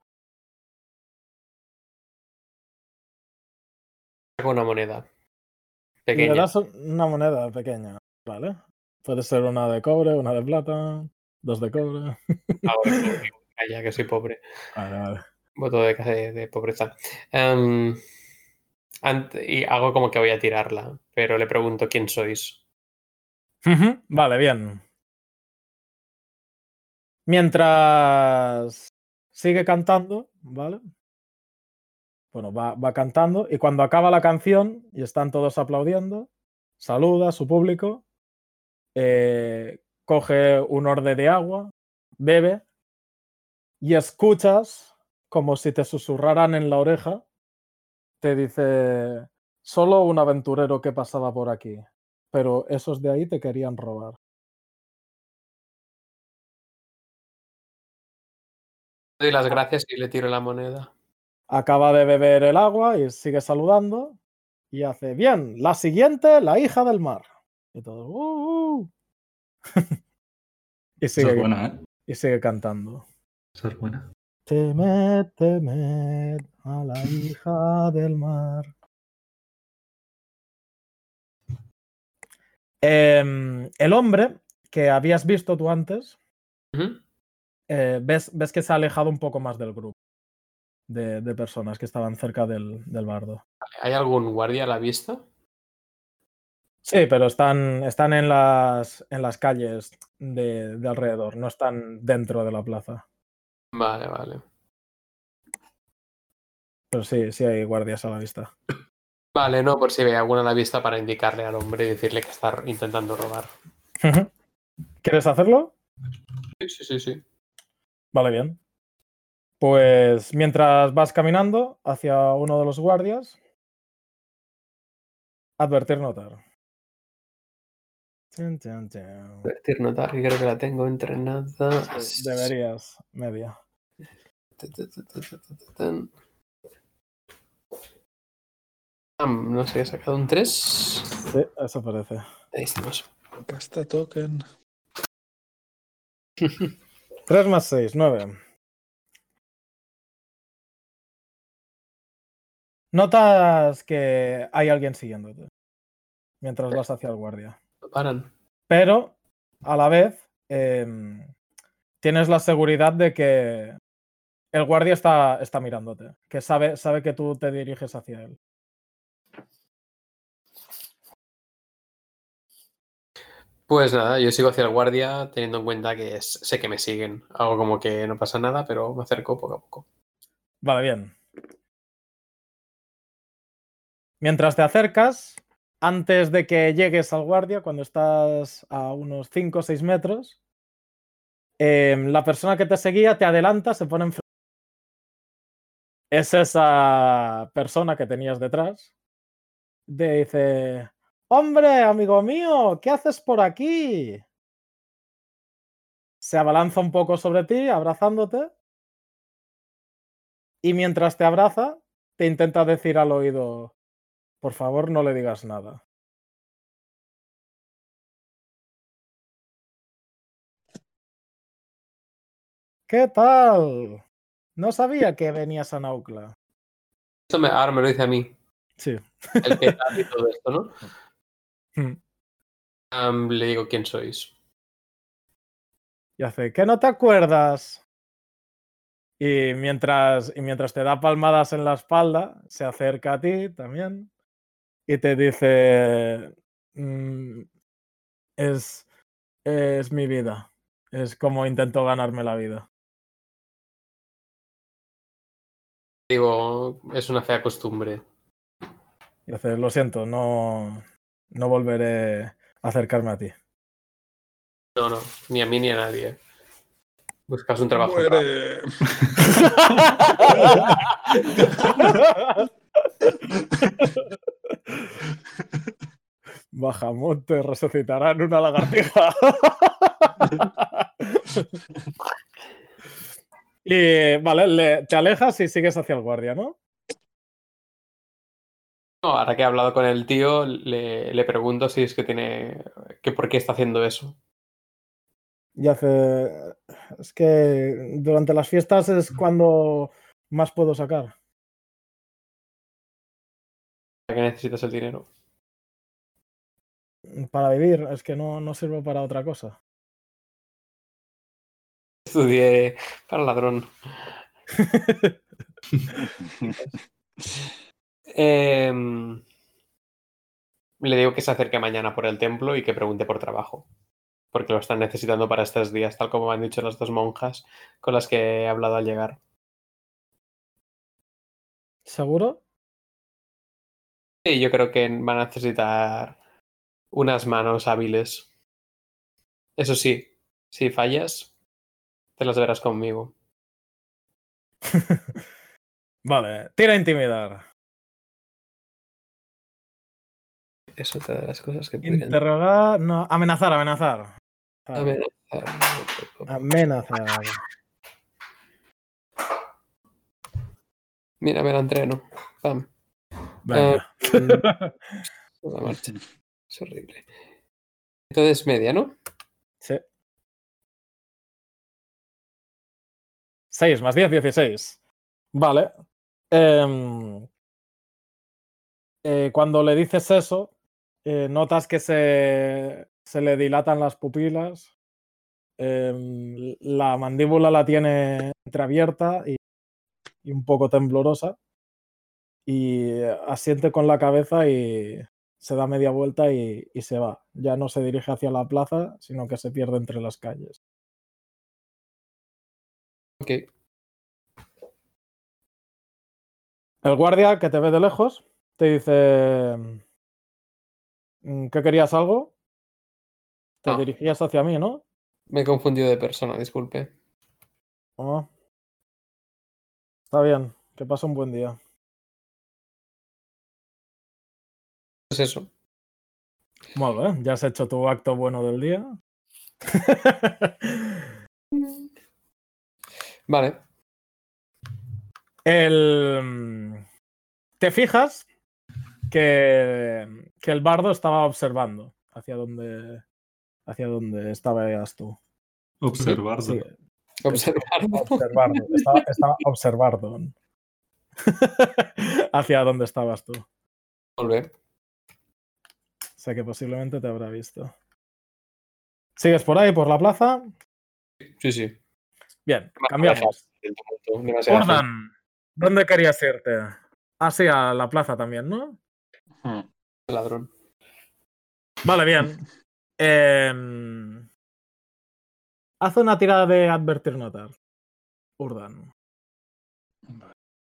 Saco una moneda Le pequeña. das una moneda pequeña, ¿vale? Puede ser una de cobre, una de plata, dos de cobre. Hago de pobre, calla, que soy pobre. Vale, vale. Voto de, de, de pobreza. Em, ant- y hago como que voy a tirarla, pero le pregunto quién sois. Ujú, vale, bien. Mientras sigue cantando, ¿vale? Bueno, va, va cantando y cuando acaba la canción y están todos aplaudiendo, saluda a su público, eh, coge un orde de agua, bebe y escuchas como si te susurraran en la oreja, te dice, solo un aventurero que pasaba por aquí, pero esos de ahí te querían robar. Le doy las gracias y le tiro la moneda. Acaba de beber el agua y sigue saludando y hace, bien, la siguiente, la hija del mar. Y todo, "Uh, uh". y, Esa es sigue, buena, ¿eh? y sigue cantando. Esa es buena. Temed, temed a la hija del mar. Em, el hombre que habías visto tú antes, Ujú. eh, ves, ves que se ha alejado un poco más del grupo de, de personas que estaban cerca del, del bardo. ¿Hay algún guardia a la vista? Sí, pero están, están en, las, en las calles de, de alrededor, no están dentro de la plaza. Vale, vale. Pero sí, sí hay guardias a la vista. Vale, no, por si ve alguna a la vista para indicarle al hombre y decirle que está intentando robar. ¿Quieres hacerlo? Sí, sí, sí, sí. Vale, bien. Pues mientras vas caminando hacia uno de los guardias, advertir, notar. Chan, chan, chan. Advertir, notar, que creo que la tengo entrenada. Sí, deberías, media. Ah, no sé, he sacado un tres. Sí, eso parece. Ahí estamos. Gasta token. tres más seis, nueve. Notas que hay alguien siguiéndote mientras vas hacia el guardia. paran. Pero, a la vez, eh, tienes la seguridad de que el guardia está, está mirándote, que sabe, sabe que tú te diriges hacia él. Pues nada, yo sigo hacia el guardia teniendo en cuenta que es- sé que me siguen. Hago como que no pasa nada, pero me acerco poco a poco. Vale, bien. Mientras te acercas, antes de que llegues al guardia, cuando estás a unos cinco o seis metros, eh, la persona que te seguía te adelanta, se pone enfrente. Es esa persona que tenías detrás. Te dice: ¡Hombre, amigo mío! ¿Qué haces por aquí? Se abalanza un poco sobre ti, abrazándote. Y mientras te abraza, te intenta decir al oído: por favor, no le digas nada. ¿Qué tal? No sabía que venías a Naukla. Esto me, ahora me lo dice a mí, Sí. el que tal y todo esto, ¿no? Hmm. Am, le digo quién sois. Y hace: ¿qué no te acuerdas? Y mientras, y mientras te da palmadas en la espalda, se acerca a ti también y te dice: "Mm, es, es mi vida. Es como intento ganarme la vida". Digo, es una fea costumbre. Y hace: lo siento, no, no volveré a acercarme a ti. No, no, ni a mí ni a nadie. Buscas un trabajo. Muere. Bahamut te resucitará en una lagartija. Y vale, le- te alejas y sigues hacia el guardia, ¿no? No, ahora que he hablado con el tío, le, le pregunto si es que tiene. Que por qué está haciendo eso. Y hace: es que durante las fiestas es cuando más puedo sacar. ¿Para qué necesitas el dinero? Para vivir, es que no, no sirvo para otra cosa. Estudié para ladrón. Em, le digo que se acerque mañana por el templo y que pregunte por trabajo. Porque lo están necesitando para estos días, tal como me han dicho las dos monjas con las que he hablado al llegar. ¿Seguro? Sí, yo creo que van a necesitar unas manos hábiles. Eso sí, si fallas, te las verás conmigo. Vale, tira a intimidar. Es otra de las cosas que podrían Interrogar, no, amenazar, amenazar. amenazar. Amenazar. Mira, me la entreno. Pam. Venga. La marcha. Es horrible. Entonces, media, ¿no? Sí. seis más diez, dieciséis. Vale. Em, eh, cuando le dices eso, eh, notas que se, se le dilatan las pupilas. Em, la mandíbula la tiene entreabierta y, y un poco temblorosa. Y asiente con la cabeza y se da media vuelta y, y se va. Ya no se dirige hacia la plaza, sino que se pierde entre las calles. Ok. El guardia, que te ve de lejos, te dice: ¿qué querías, algo? Te No. dirigías hacia mí, ¿no? Me he confundido de persona, disculpe. Oh. Está bien, que pase un buen día. Pues eso. Muy bien, ya has hecho tu acto bueno del día. Vale. El... Te fijas que, que el bardo estaba observando hacia donde, hacia donde estabas tú. Observarlo. Sí, Observarlo. observarlo. Estaba, estaba observando hacia donde estabas tú. Volver. O sea que posiblemente te habrá visto. ¿Sigues por ahí, por la plaza? Sí, sí. Bien, Me ha cambiamos. alejado del tumulto, demasiada gente. Ordan, ¿dónde querías irte? Ah, sí, a la plaza también, ¿no? Hmm. Ladrón. Vale, bien. Eh, haz una tirada de advertir notar. Urdan. Vale.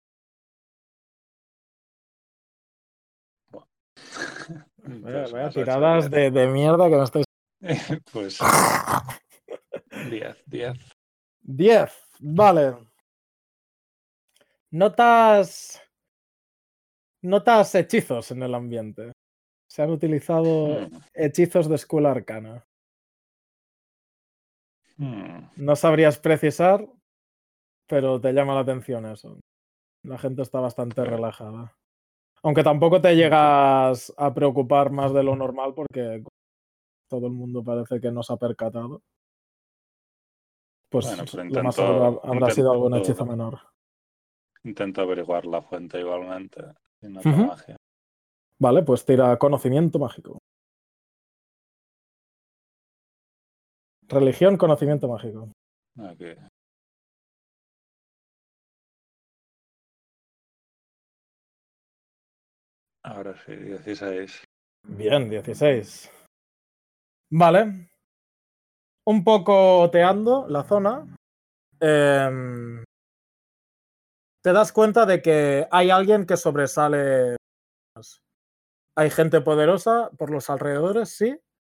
Vaya, Pues vaya más ocho, tiradas diez. de, de mierda que me estáis. Pues diez, diez. diez. Vale. Notas. Notas hechizos en el ambiente. Se han utilizado Hmm. hechizos de escuela arcana. Hmm. No sabrías precisar, pero te llama la atención eso. La gente está bastante Claro. relajada. Aunque tampoco te llegas a preocupar más de lo normal porque todo el mundo parece que no se ha percatado. Pues Bueno, pero lo más seguro intento, habrá sido algún intento, hechizo menor. intento averiguar la fuente igualmente. Si no Ujú. magia. Vale, pues tira conocimiento mágico. Religión, conocimiento mágico. Aquí. Ahora sí, dieciséis. Bien, dieciséis. Vale. Un poco oteando la zona. em, te das cuenta de que hay alguien que sobresale. Hay gente poderosa por los alrededores, sí,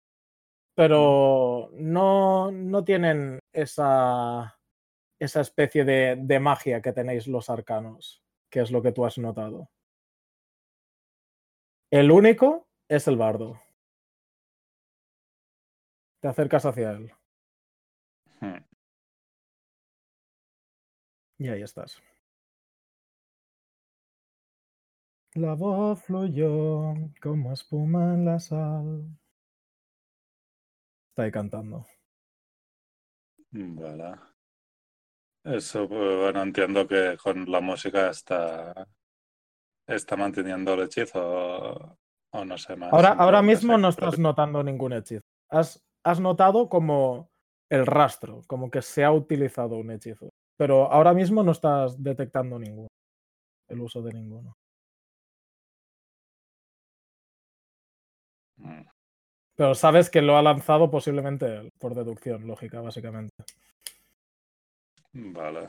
pero no, no tienen esa, esa especie de, de magia que tenéis los arcanos, que es lo que tú has notado. El único es el bardo. Te acercas hacia él. Hmm. Y ahí estás. La voz fluyó como espuma en la sal. Está ahí cantando. Vale. Eso, pues, bueno, entiendo que con la música está, está manteniendo el hechizo o, o no sé más. Ahora, ahora Simplemente mismo sé no que estás notando ningún hechizo. Has, has notado como el rastro, como que se ha utilizado un hechizo. Pero ahora mismo no estás detectando ninguno. El uso de ninguno. Mm, Pero sabes que lo ha lanzado posiblemente él, por deducción lógica, básicamente. Vale.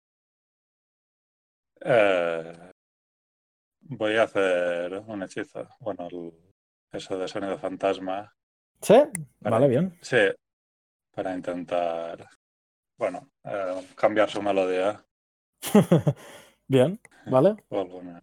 Eh, voy a hacer un hechizo. Bueno, el- eso de sonido fantasma. ¿Sí? Para Vale, int- bien. Sí, para intentar, bueno, eh, cambiar su melodía. Bien, vale. O alguna.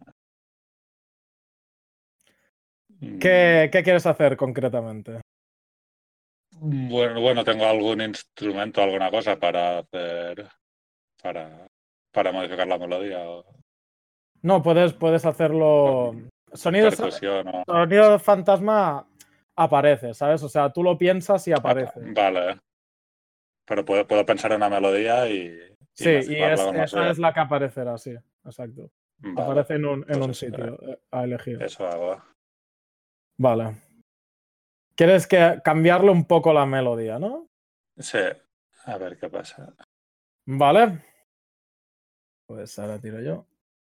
¿Qué, Mm, qué quieres hacer concretamente? Bueno, bueno, tengo algún instrumento, alguna cosa para hacer, para, para modificar la melodía o No, puedes, puedes hacerlo. Sonidos, percusión o... sonido fantasma aparece, ¿sabes? O sea, tú lo piensas y Ah, aparece. vale, pero puedo, puedo pensar en una melodía y, y Sí, y mezclarla es, con más esa ruido. es la que aparecerá, sí, exacto. Vale, Aparece en un, en pues un eso, sitio eh, a elegir. eso hago. Vale. ¿Quieres que cambiarle un poco la melodía, no? Sí, a ver qué pasa. Vale. Pues ahora tiro yo.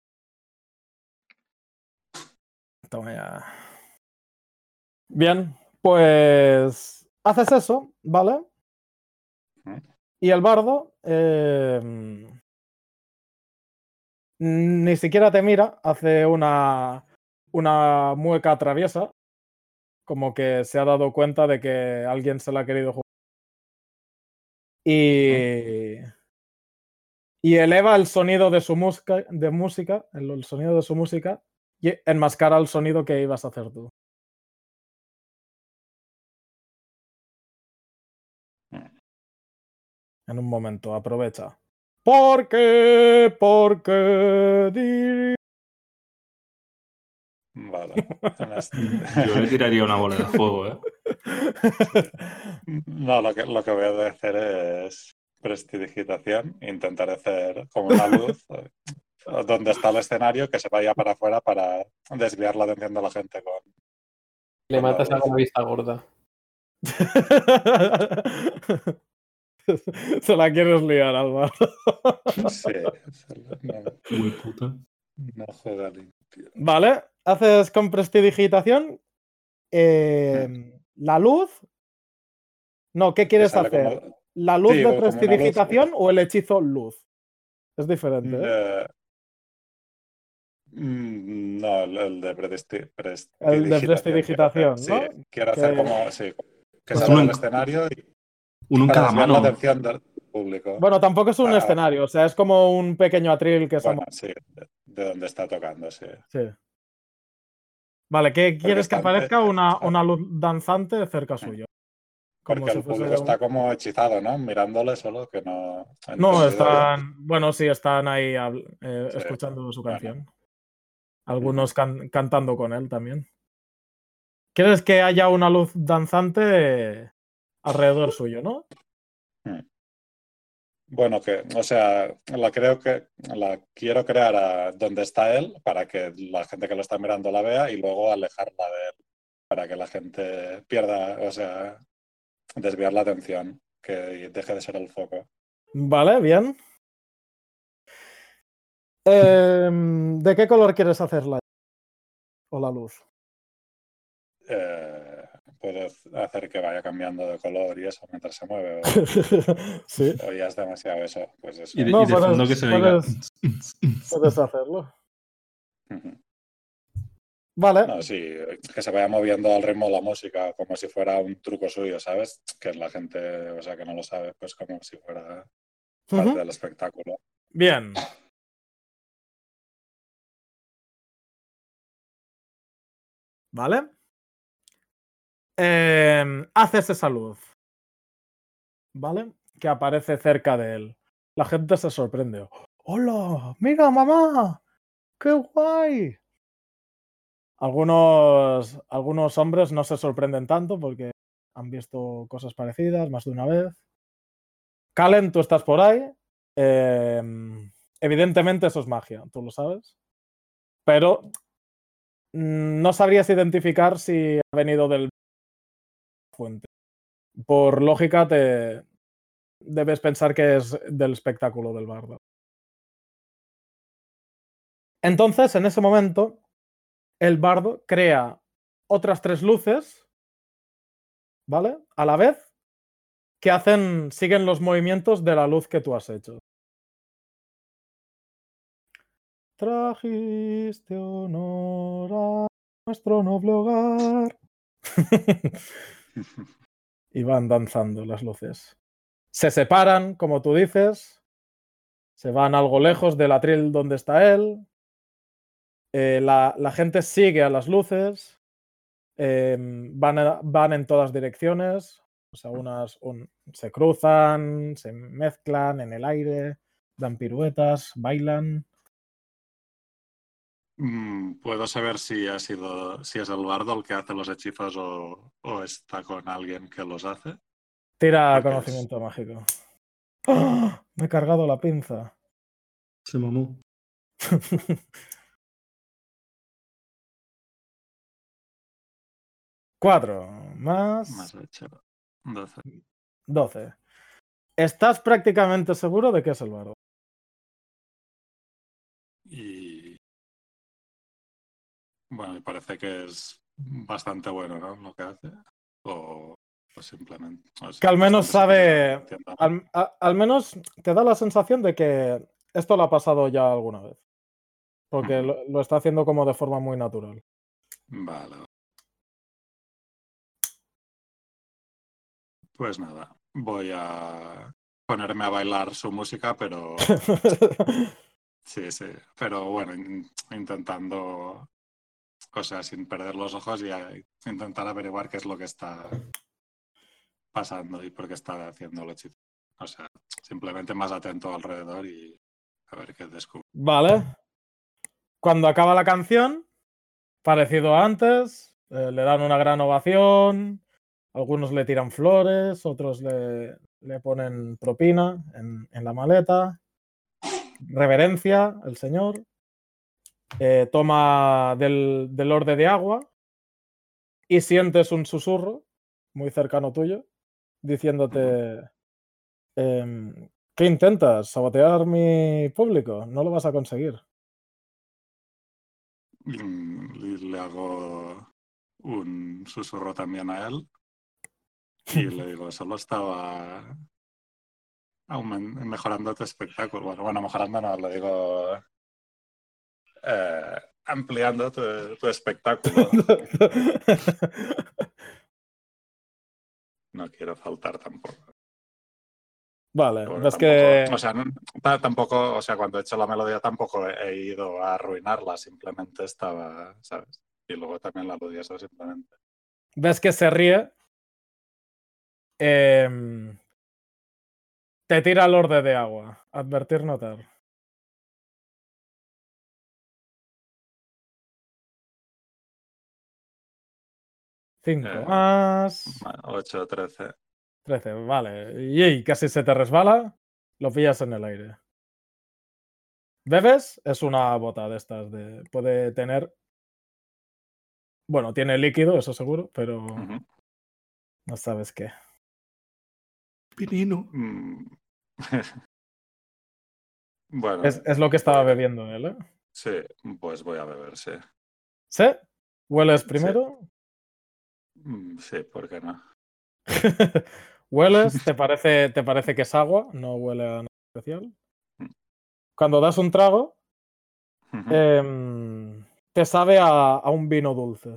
Toma ya. Bien, pues haces eso, ¿vale? ¿Mm? Y el bardo eh, ni siquiera te mira, hace una, una mueca traviesa, como que se ha dado cuenta de que alguien se la ha querido jugar. Y, y eleva el sonido de su música, de música el, el sonido de su música, y enmascara el sonido que ibas a hacer tú. Mm. En un momento, aprovecha. ¿Por qué? Porque di- Vale. En este- Yo le tiraría una bola de fuego, ¿eh? No, lo que, lo que voy a hacer es prestidigitación. Intentar hacer como una luz eh, donde está el escenario que se vaya para afuera para desviar la atención de la gente con, Le matas a la vista gorda. Se la quieres liar, Álvaro. Sí, no, Muy puta. no juega limpio. Vale, haces con prestidigitación. Eh, la luz. No, ¿qué quieres sale hacer? como- ¿La luz Sí, de como una luz. prestidigitación o el hechizo luz? Es diferente, ¿eh? Eh, mm, no, el, el de prestidigitación. El de prestidigitación, Sí, ¿no? quiero hacer Que- como. Sí, que Pues salga uno al en- escenario y Uno en para cada desviar la mano. atención del público. Bueno, tampoco es un Ah, escenario, o sea, es como un pequeño atril que bueno, somos. sí, de, de donde está tocando, sí. Sí. Vale, ¿qué Porque quieres que están- aparezca? eh, Una, está- una luz danzante cerca suyo. Como Porque si el fuese público un- está como hechizado, ¿no? Mirándole solo, que no. he No, entendido están. Bueno, sí, están ahí habl- eh, Sí, escuchando su bueno. canción. Algunos can- cantando con él también. ¿Quieres que haya una luz danzante alrededor suyo, no? bien. Bueno, que, o sea, la creo que la quiero crear a donde está él para que la gente que lo está mirando la vea y luego alejarla de él para que la gente pierda, o sea, desviar la atención, que deje de ser el foco. Vale, bien. Em, ¿de qué color quieres hacerla? O la luz. Eh, puedo hacer que vaya cambiando de color y eso mientras se mueve. O, Sí. o ya es demasiado eso. Pues eso. Y de, No, y de puedes- fondo que se oiga. puedes- Puedes hacerlo. Ujú. Vale. No, sí, que se vaya moviendo al ritmo de la música, como si fuera un truco suyo, ¿sabes? Que la gente, o sea, que no lo sabe, pues como si fuera parte Ujú. del espectáculo. Bien. Vale. Em, haces esa luz. ¿Vale? Que aparece cerca de él. La gente se sorprende. ¡Hola! ¡Mira, mamá! ¡Qué guay! Algunos, algunos hombres no se sorprenden tanto porque han visto cosas parecidas más de una vez. Calen, tú estás por ahí. Em, evidentemente eso es magia, tú lo sabes. Pero mm, no sabrías identificar si ha venido del fuente. Por lógica, te debes pensar que es del espectáculo del bardo. Entonces, en ese momento, el bardo crea otras tres luces, ¿vale? A la vez, que hacen, siguen los movimientos de la luz que tú has hecho. Trajiste honor a nuestro noble hogar. Y van danzando las luces. Se separan, como tú dices. Se van algo lejos del atril donde está él. Eh, la, la gente sigue a las luces. Eh, van, a- van en todas direcciones. O sea, unas un- se cruzan, se mezclan en el aire, dan piruetas, bailan. Mm, ¿Puedo saber si ha sido, si es el bardo el que hace los hechizos o, o está con alguien que los hace? Tira Porque conocimiento mágico. ¡Ah! Me he cargado la pinza. Se mamó. Cuatro más Más ocho, doce. doce. ¿Estás prácticamente seguro de que es el bardo? Y bueno, me parece que es bastante bueno, ¿no? Lo que hace. O, o simplemente. O sea, Que al menos bastante sabe. suficiente, ¿no? Al, a- al menos te da la sensación de que esto lo ha pasado ya alguna vez. Porque Ujú. lo, lo está haciendo como de forma muy natural. Vale. Pues nada, voy a ponerme a bailar su música, pero sí, sí. Pero bueno, in- intentando, o sea, sin perder los ojos y a- intentar averiguar qué es lo que está pasando y por qué está haciendo el hechizo. O sea, simplemente más atento alrededor y a ver qué descubro. Vale. Cuando acaba la canción, parecido a antes, eh, le dan una gran ovación. Algunos le tiran flores, otros le, le ponen propina en, en la maleta. Reverencia el señor. Eh, toma del, del orde de agua y sientes un susurro muy cercano tuyo diciéndote, em, ¿qué intentas? ¿Sabotear mi público? No lo vas a conseguir. Y le hago un susurro también a él y le digo, solo estaba aument- mejorando tu espectáculo. Bueno, bueno, mejorando no, le digo eh, ampliando tu, tu espectáculo. No quiero faltar tampoco. Vale, Porque ves tampoco, que... o sea, no- ta- tampoco, o sea, cuando he hecho la melodía tampoco he, he ido a arruinarla, simplemente estaba, ¿sabes? Y luego también la melodía, eso simplemente. ves que se ríe. em, te tira el orde de agua. Advertir, notar. Cinco Eh, más. ocho, trece. Trece, vale. Y casi se te resbala. Lo pillas en el aire. ¿Bebes? Es una bota de estas. De... Puede tener... Bueno, tiene líquido, eso seguro, pero Ujú. no sabes qué. Pinino. Mm. Bueno, Es, es lo que estaba pues, bebiendo él, ¿eh? sí, pues voy a beber, sí. ¿Sí? ¿Hueles Sí, primero? Mm, sí, ¿por qué no? ¿Hueles? ¿Te parece, te parece que es agua? No huele a nada especial. Mm. Cuando das un trago, Ujú. em, te sabe a, a un vino dulce.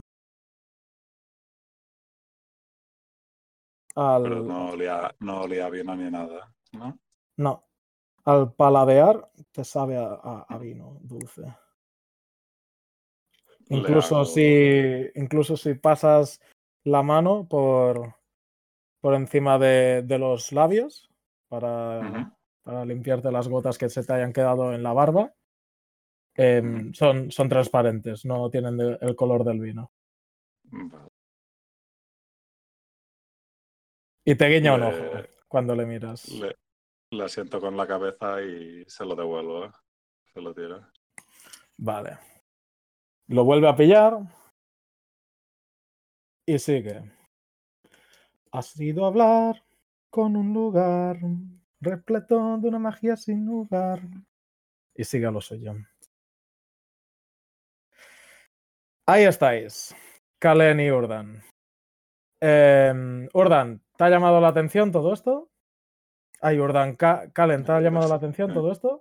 Pero Al, no olía, no olía vino ni nada, ¿no? no, al paladear te sabe a, a- a vino dulce. Le Incluso si, hago... incluso si pasas la mano por, por encima de, de los labios para, Ujú, para limpiarte las gotas que se te hayan quedado en la barba, ujú. em, son, son transparentes, no tienen de- el color del vino. Vale. Y te guiña un ojo Le, cuando le miras. le, le asiento con la cabeza y se lo devuelvo, ¿eh? Se lo tiro. Vale. Lo vuelve a pillar y sigue. Has ido a hablar con un lugar repleto de una magia sin lugar. Y sigue a lo suyo. Ahí estáis. Kalen y Urdan. Eh, Urdan, ¿te ha llamado la atención todo esto? Ay, Urdan, Ka- Kalen, ¿te ha llamado la atención todo esto?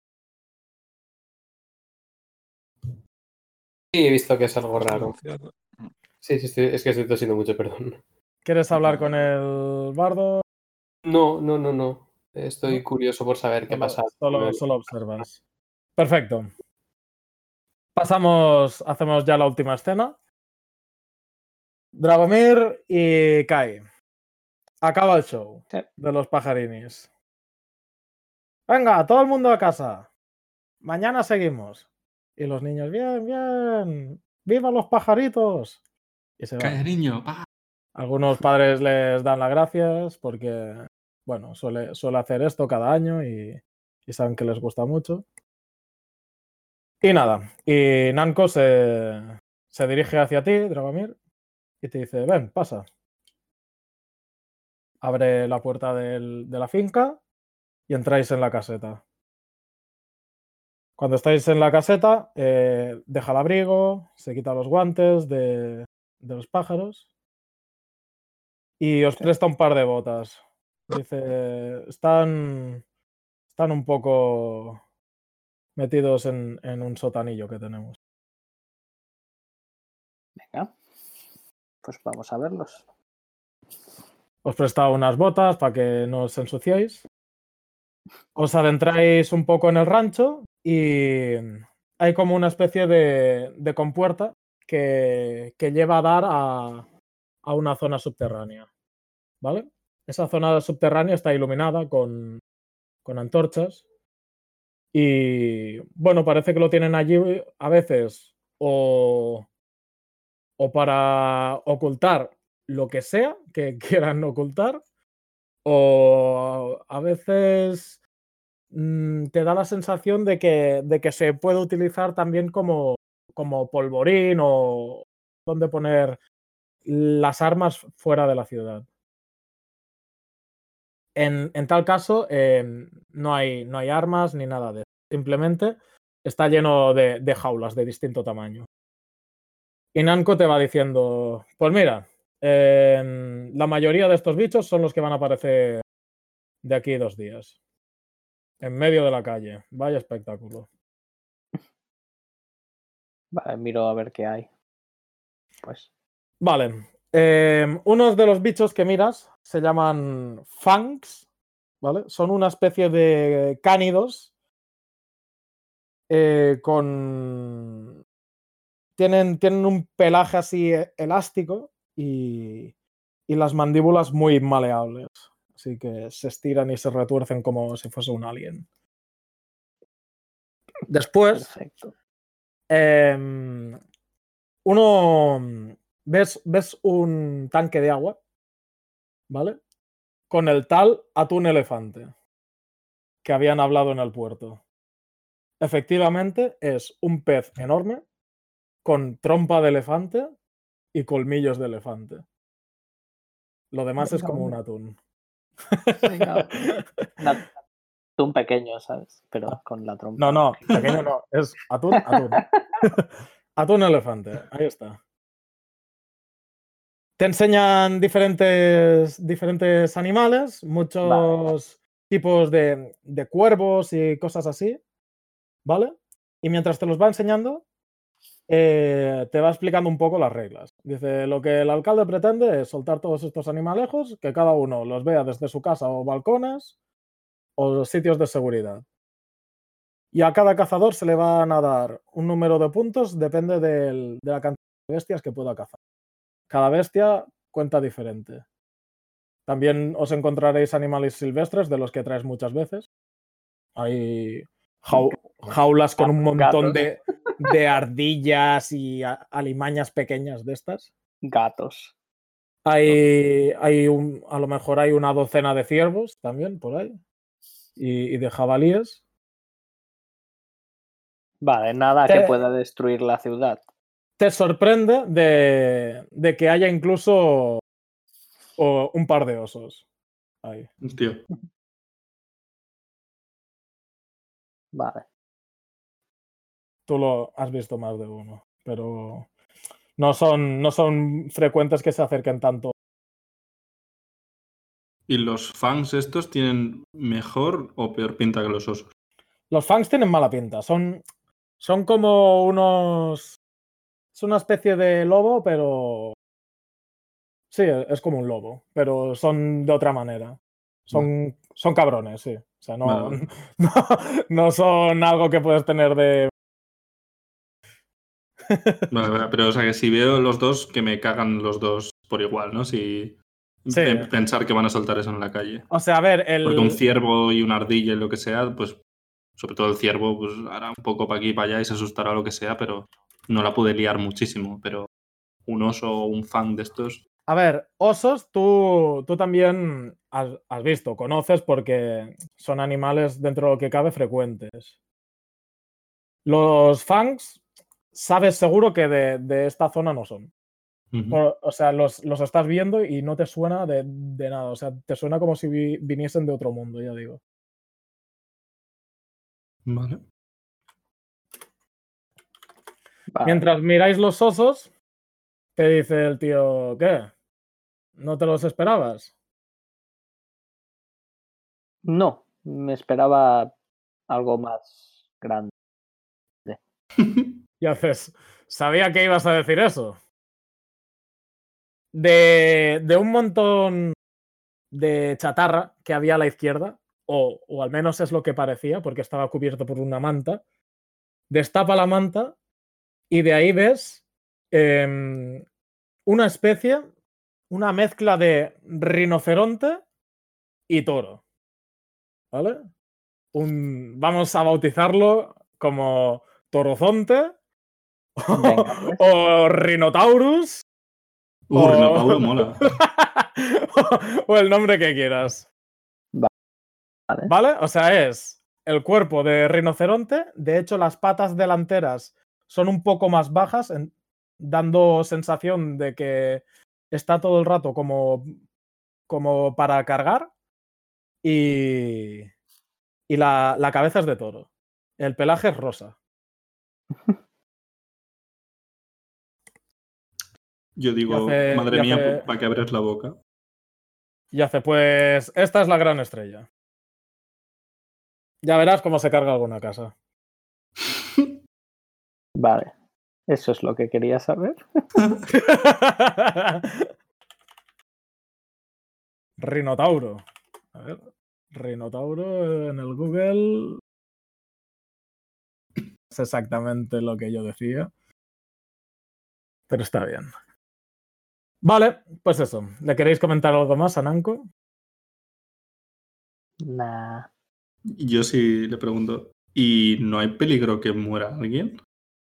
Sí, he visto que es algo Está raro. anunciado. Sí, sí, estoy- es que estoy tosiendo mucho, perdón. ¿Quieres hablar con Vale. el bardo? No, no, no, no. Estoy ¿No? curioso por saber qué Solo, pasa. solo, solo observas. Perfecto. Pasamos, hacemos ya la última escena. Dragomir y Kai. Acaba el show Sí. de los pajarinis. Venga, todo el mundo a casa. Mañana seguimos. Y los niños, bien, bien. ¡Viva los pajaritos! Y se van. Cariño, pa. Algunos padres les dan las gracias porque, bueno, suele, suele hacer esto cada año y, y saben que les gusta mucho. Y nada, y Nanko se, se dirige hacia ti, Dragomir, y te dice, ven, pasa. Abre la puerta del- de la finca y entráis en la caseta. Cuando estáis en la caseta, eh, deja el abrigo, se quita los guantes de, de los pájaros y os Sí. presta un par de botas. Dice, están, están un poco metidos en, en un sotanillo que tenemos. Venga, pues vamos a verlos. Os presta unas botas para que no os ensuciéis. Os adentráis un poco en el rancho y hay como una especie de, de compuerta que, que lleva a dar a, a una zona subterránea. ¿Vale? Esa zona subterránea está iluminada con, con antorchas y bueno, parece que lo tienen allí a veces o, o para ocultar lo que sea que quieran ocultar o a veces mm, te da la sensación de que, de que se puede utilizar también como, como polvorín o donde poner las armas fuera de la ciudad. En, en tal caso, eh, no, hay, no hay armas ni nada de eso. Simplemente está lleno de, de jaulas de distinto tamaño. Y Nanko te va diciendo, pues mira, eh, la mayoría de estos bichos son los que van a aparecer de aquí a dos días. En medio de la calle. Vaya espectáculo. Vale, miro a ver qué hay. Pues. Vale. Eh, unos de los bichos que miras se llaman fangs, ¿vale? Son una especie de cánidos eh, con... Tienen, tienen un pelaje así elástico y, y las mandíbulas muy maleables. Así que se estiran y se retuercen como si fuese un alien. Después, Perfecto. eh, uno... ¿Ves, ves un tanque de agua? ¿Vale? Con el tal atún elefante que habían hablado en el puerto. Efectivamente, es un pez enorme con trompa de elefante y colmillos de elefante. Lo demás Venga, es como un hombre. atún. Venga. Un atún pequeño, ¿sabes? Pero con la trompa. No, no, pequeño no. Es atún, atún. Atún elefante. Ahí está. Te enseñan diferentes, diferentes animales, muchos Vale. tipos de, de cuervos y cosas así, ¿vale? Y mientras te los va enseñando, eh, te va explicando un poco las reglas. Dice, lo que el alcalde pretende es soltar todos estos animalejos, que cada uno los vea desde su casa o balcones o sitios de seguridad. Y a cada cazador se le van a dar un número de puntos, depende del, de la cantidad de bestias que pueda cazar. Cada bestia cuenta diferente. También os encontraréis animales silvestres de los que traes muchas veces. Hay jau, jaulas con un montón de, de ardillas y alimañas pequeñas de estas. Gatos. Hay, hay un, a lo mejor hay una docena de ciervos también por ahí. Y, y de jabalíes. Vale, nada te, que pueda destruir la ciudad. Te sorprende de, de que haya incluso o, un par de osos ahí. Tío. Vale. Tú lo has visto más de uno, pero no son, no son frecuentes que se acerquen tanto. ¿Y los fangs estos tienen mejor o peor pinta que los osos? Los fangs tienen mala pinta. Son, son como unos... Es una especie de lobo, pero... Sí, es como un lobo, pero son de otra manera. Son, vale. son cabrones, sí. O sea, no, vale. no, no son algo que puedes tener de... Vale, vale, pero o sea que si veo los dos, que me cagan los dos por igual, ¿no? Si sí. Pensar que van a soltar eso en la calle. O sea, a ver, el... Porque un ciervo y una ardilla y lo que sea, pues sobre todo el ciervo, pues hará un poco para aquí y para allá y se asustará lo que sea, pero no la puede liar muchísimo. Pero un oso o un fan de estos... A ver, osos tú, tú también has, has visto, conoces porque son animales dentro de lo que cabe frecuentes. Los fangs, sabes seguro que de, de esta zona no son. Uh-huh. O, o sea, los, los estás viendo y no te suena de, de nada. O sea, te suena como si vi, viniesen de otro mundo, ya digo. Vale. Vale. Mientras miráis los osos, te dice el tío, ¿qué? ¿No te los esperabas? No, me esperaba algo más grande. Y haces, sabía que ibas a decir eso. De, de un montón de chatarra que había a la izquierda, o, o al menos es lo que parecía, porque estaba cubierto por una manta, destapa la manta y de ahí ves eh, una especie, una mezcla de rinoceronte y toro. ¿Vale? Un, vamos a bautizarlo como torozonte Venga, pues. o rinotaurus. Uh, o... Rinotauro mola. o el nombre que quieras. Vale. ¿Vale? O sea, es el cuerpo de rinoceronte. De hecho, las patas delanteras son un poco más bajas, en, dando sensación de que está todo el rato como, como para cargar y, y la, la cabeza es de toro. El pelaje es rosa. Yo digo, hace- madre y mía, hace- ¿para qué abres la boca? Y hace, pues, esta es la gran estrella. Ya verás cómo se carga alguna casa. Vale. Eso es lo que quería saber. Rinotauro. A ver, Rinotauro en el Google. Es exactamente lo que yo decía. Pero está bien. Vale, pues eso. ¿Le queréis comentar algo más a Nanko? Nah. Yo sí le pregunto, ¿y no hay peligro que muera alguien?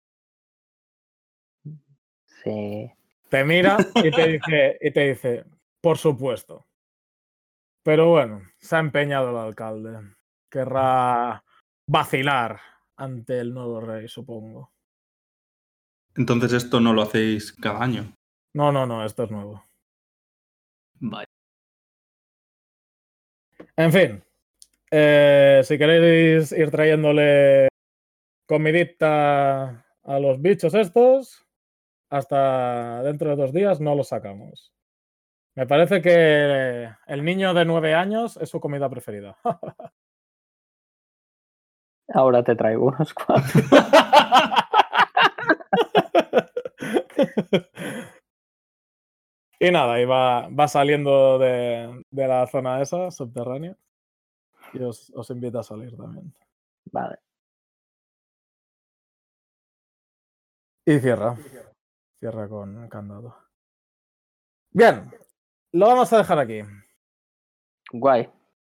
Sí. Te mira y te dice, y te dice, por supuesto. Pero bueno, se ha empeñado el alcalde. Querrá vacilar ante el nuevo rey, supongo. Entonces esto no lo hacéis cada año. No, no, no, esto es nuevo. Vaya. En fin, eh, si queréis ir trayéndole comidita a los bichos estos, hasta dentro de dos días no los sacamos. Me parece que el niño de nueve años es su comida preferida. Ahora te traigo unos cuantos. Y nada, y va, va saliendo de, de la zona esa, subterránea. Y os, os invito a salir también. Vale. Y cierra. Cierra con candado. Bien, lo vamos a dejar aquí. Guay.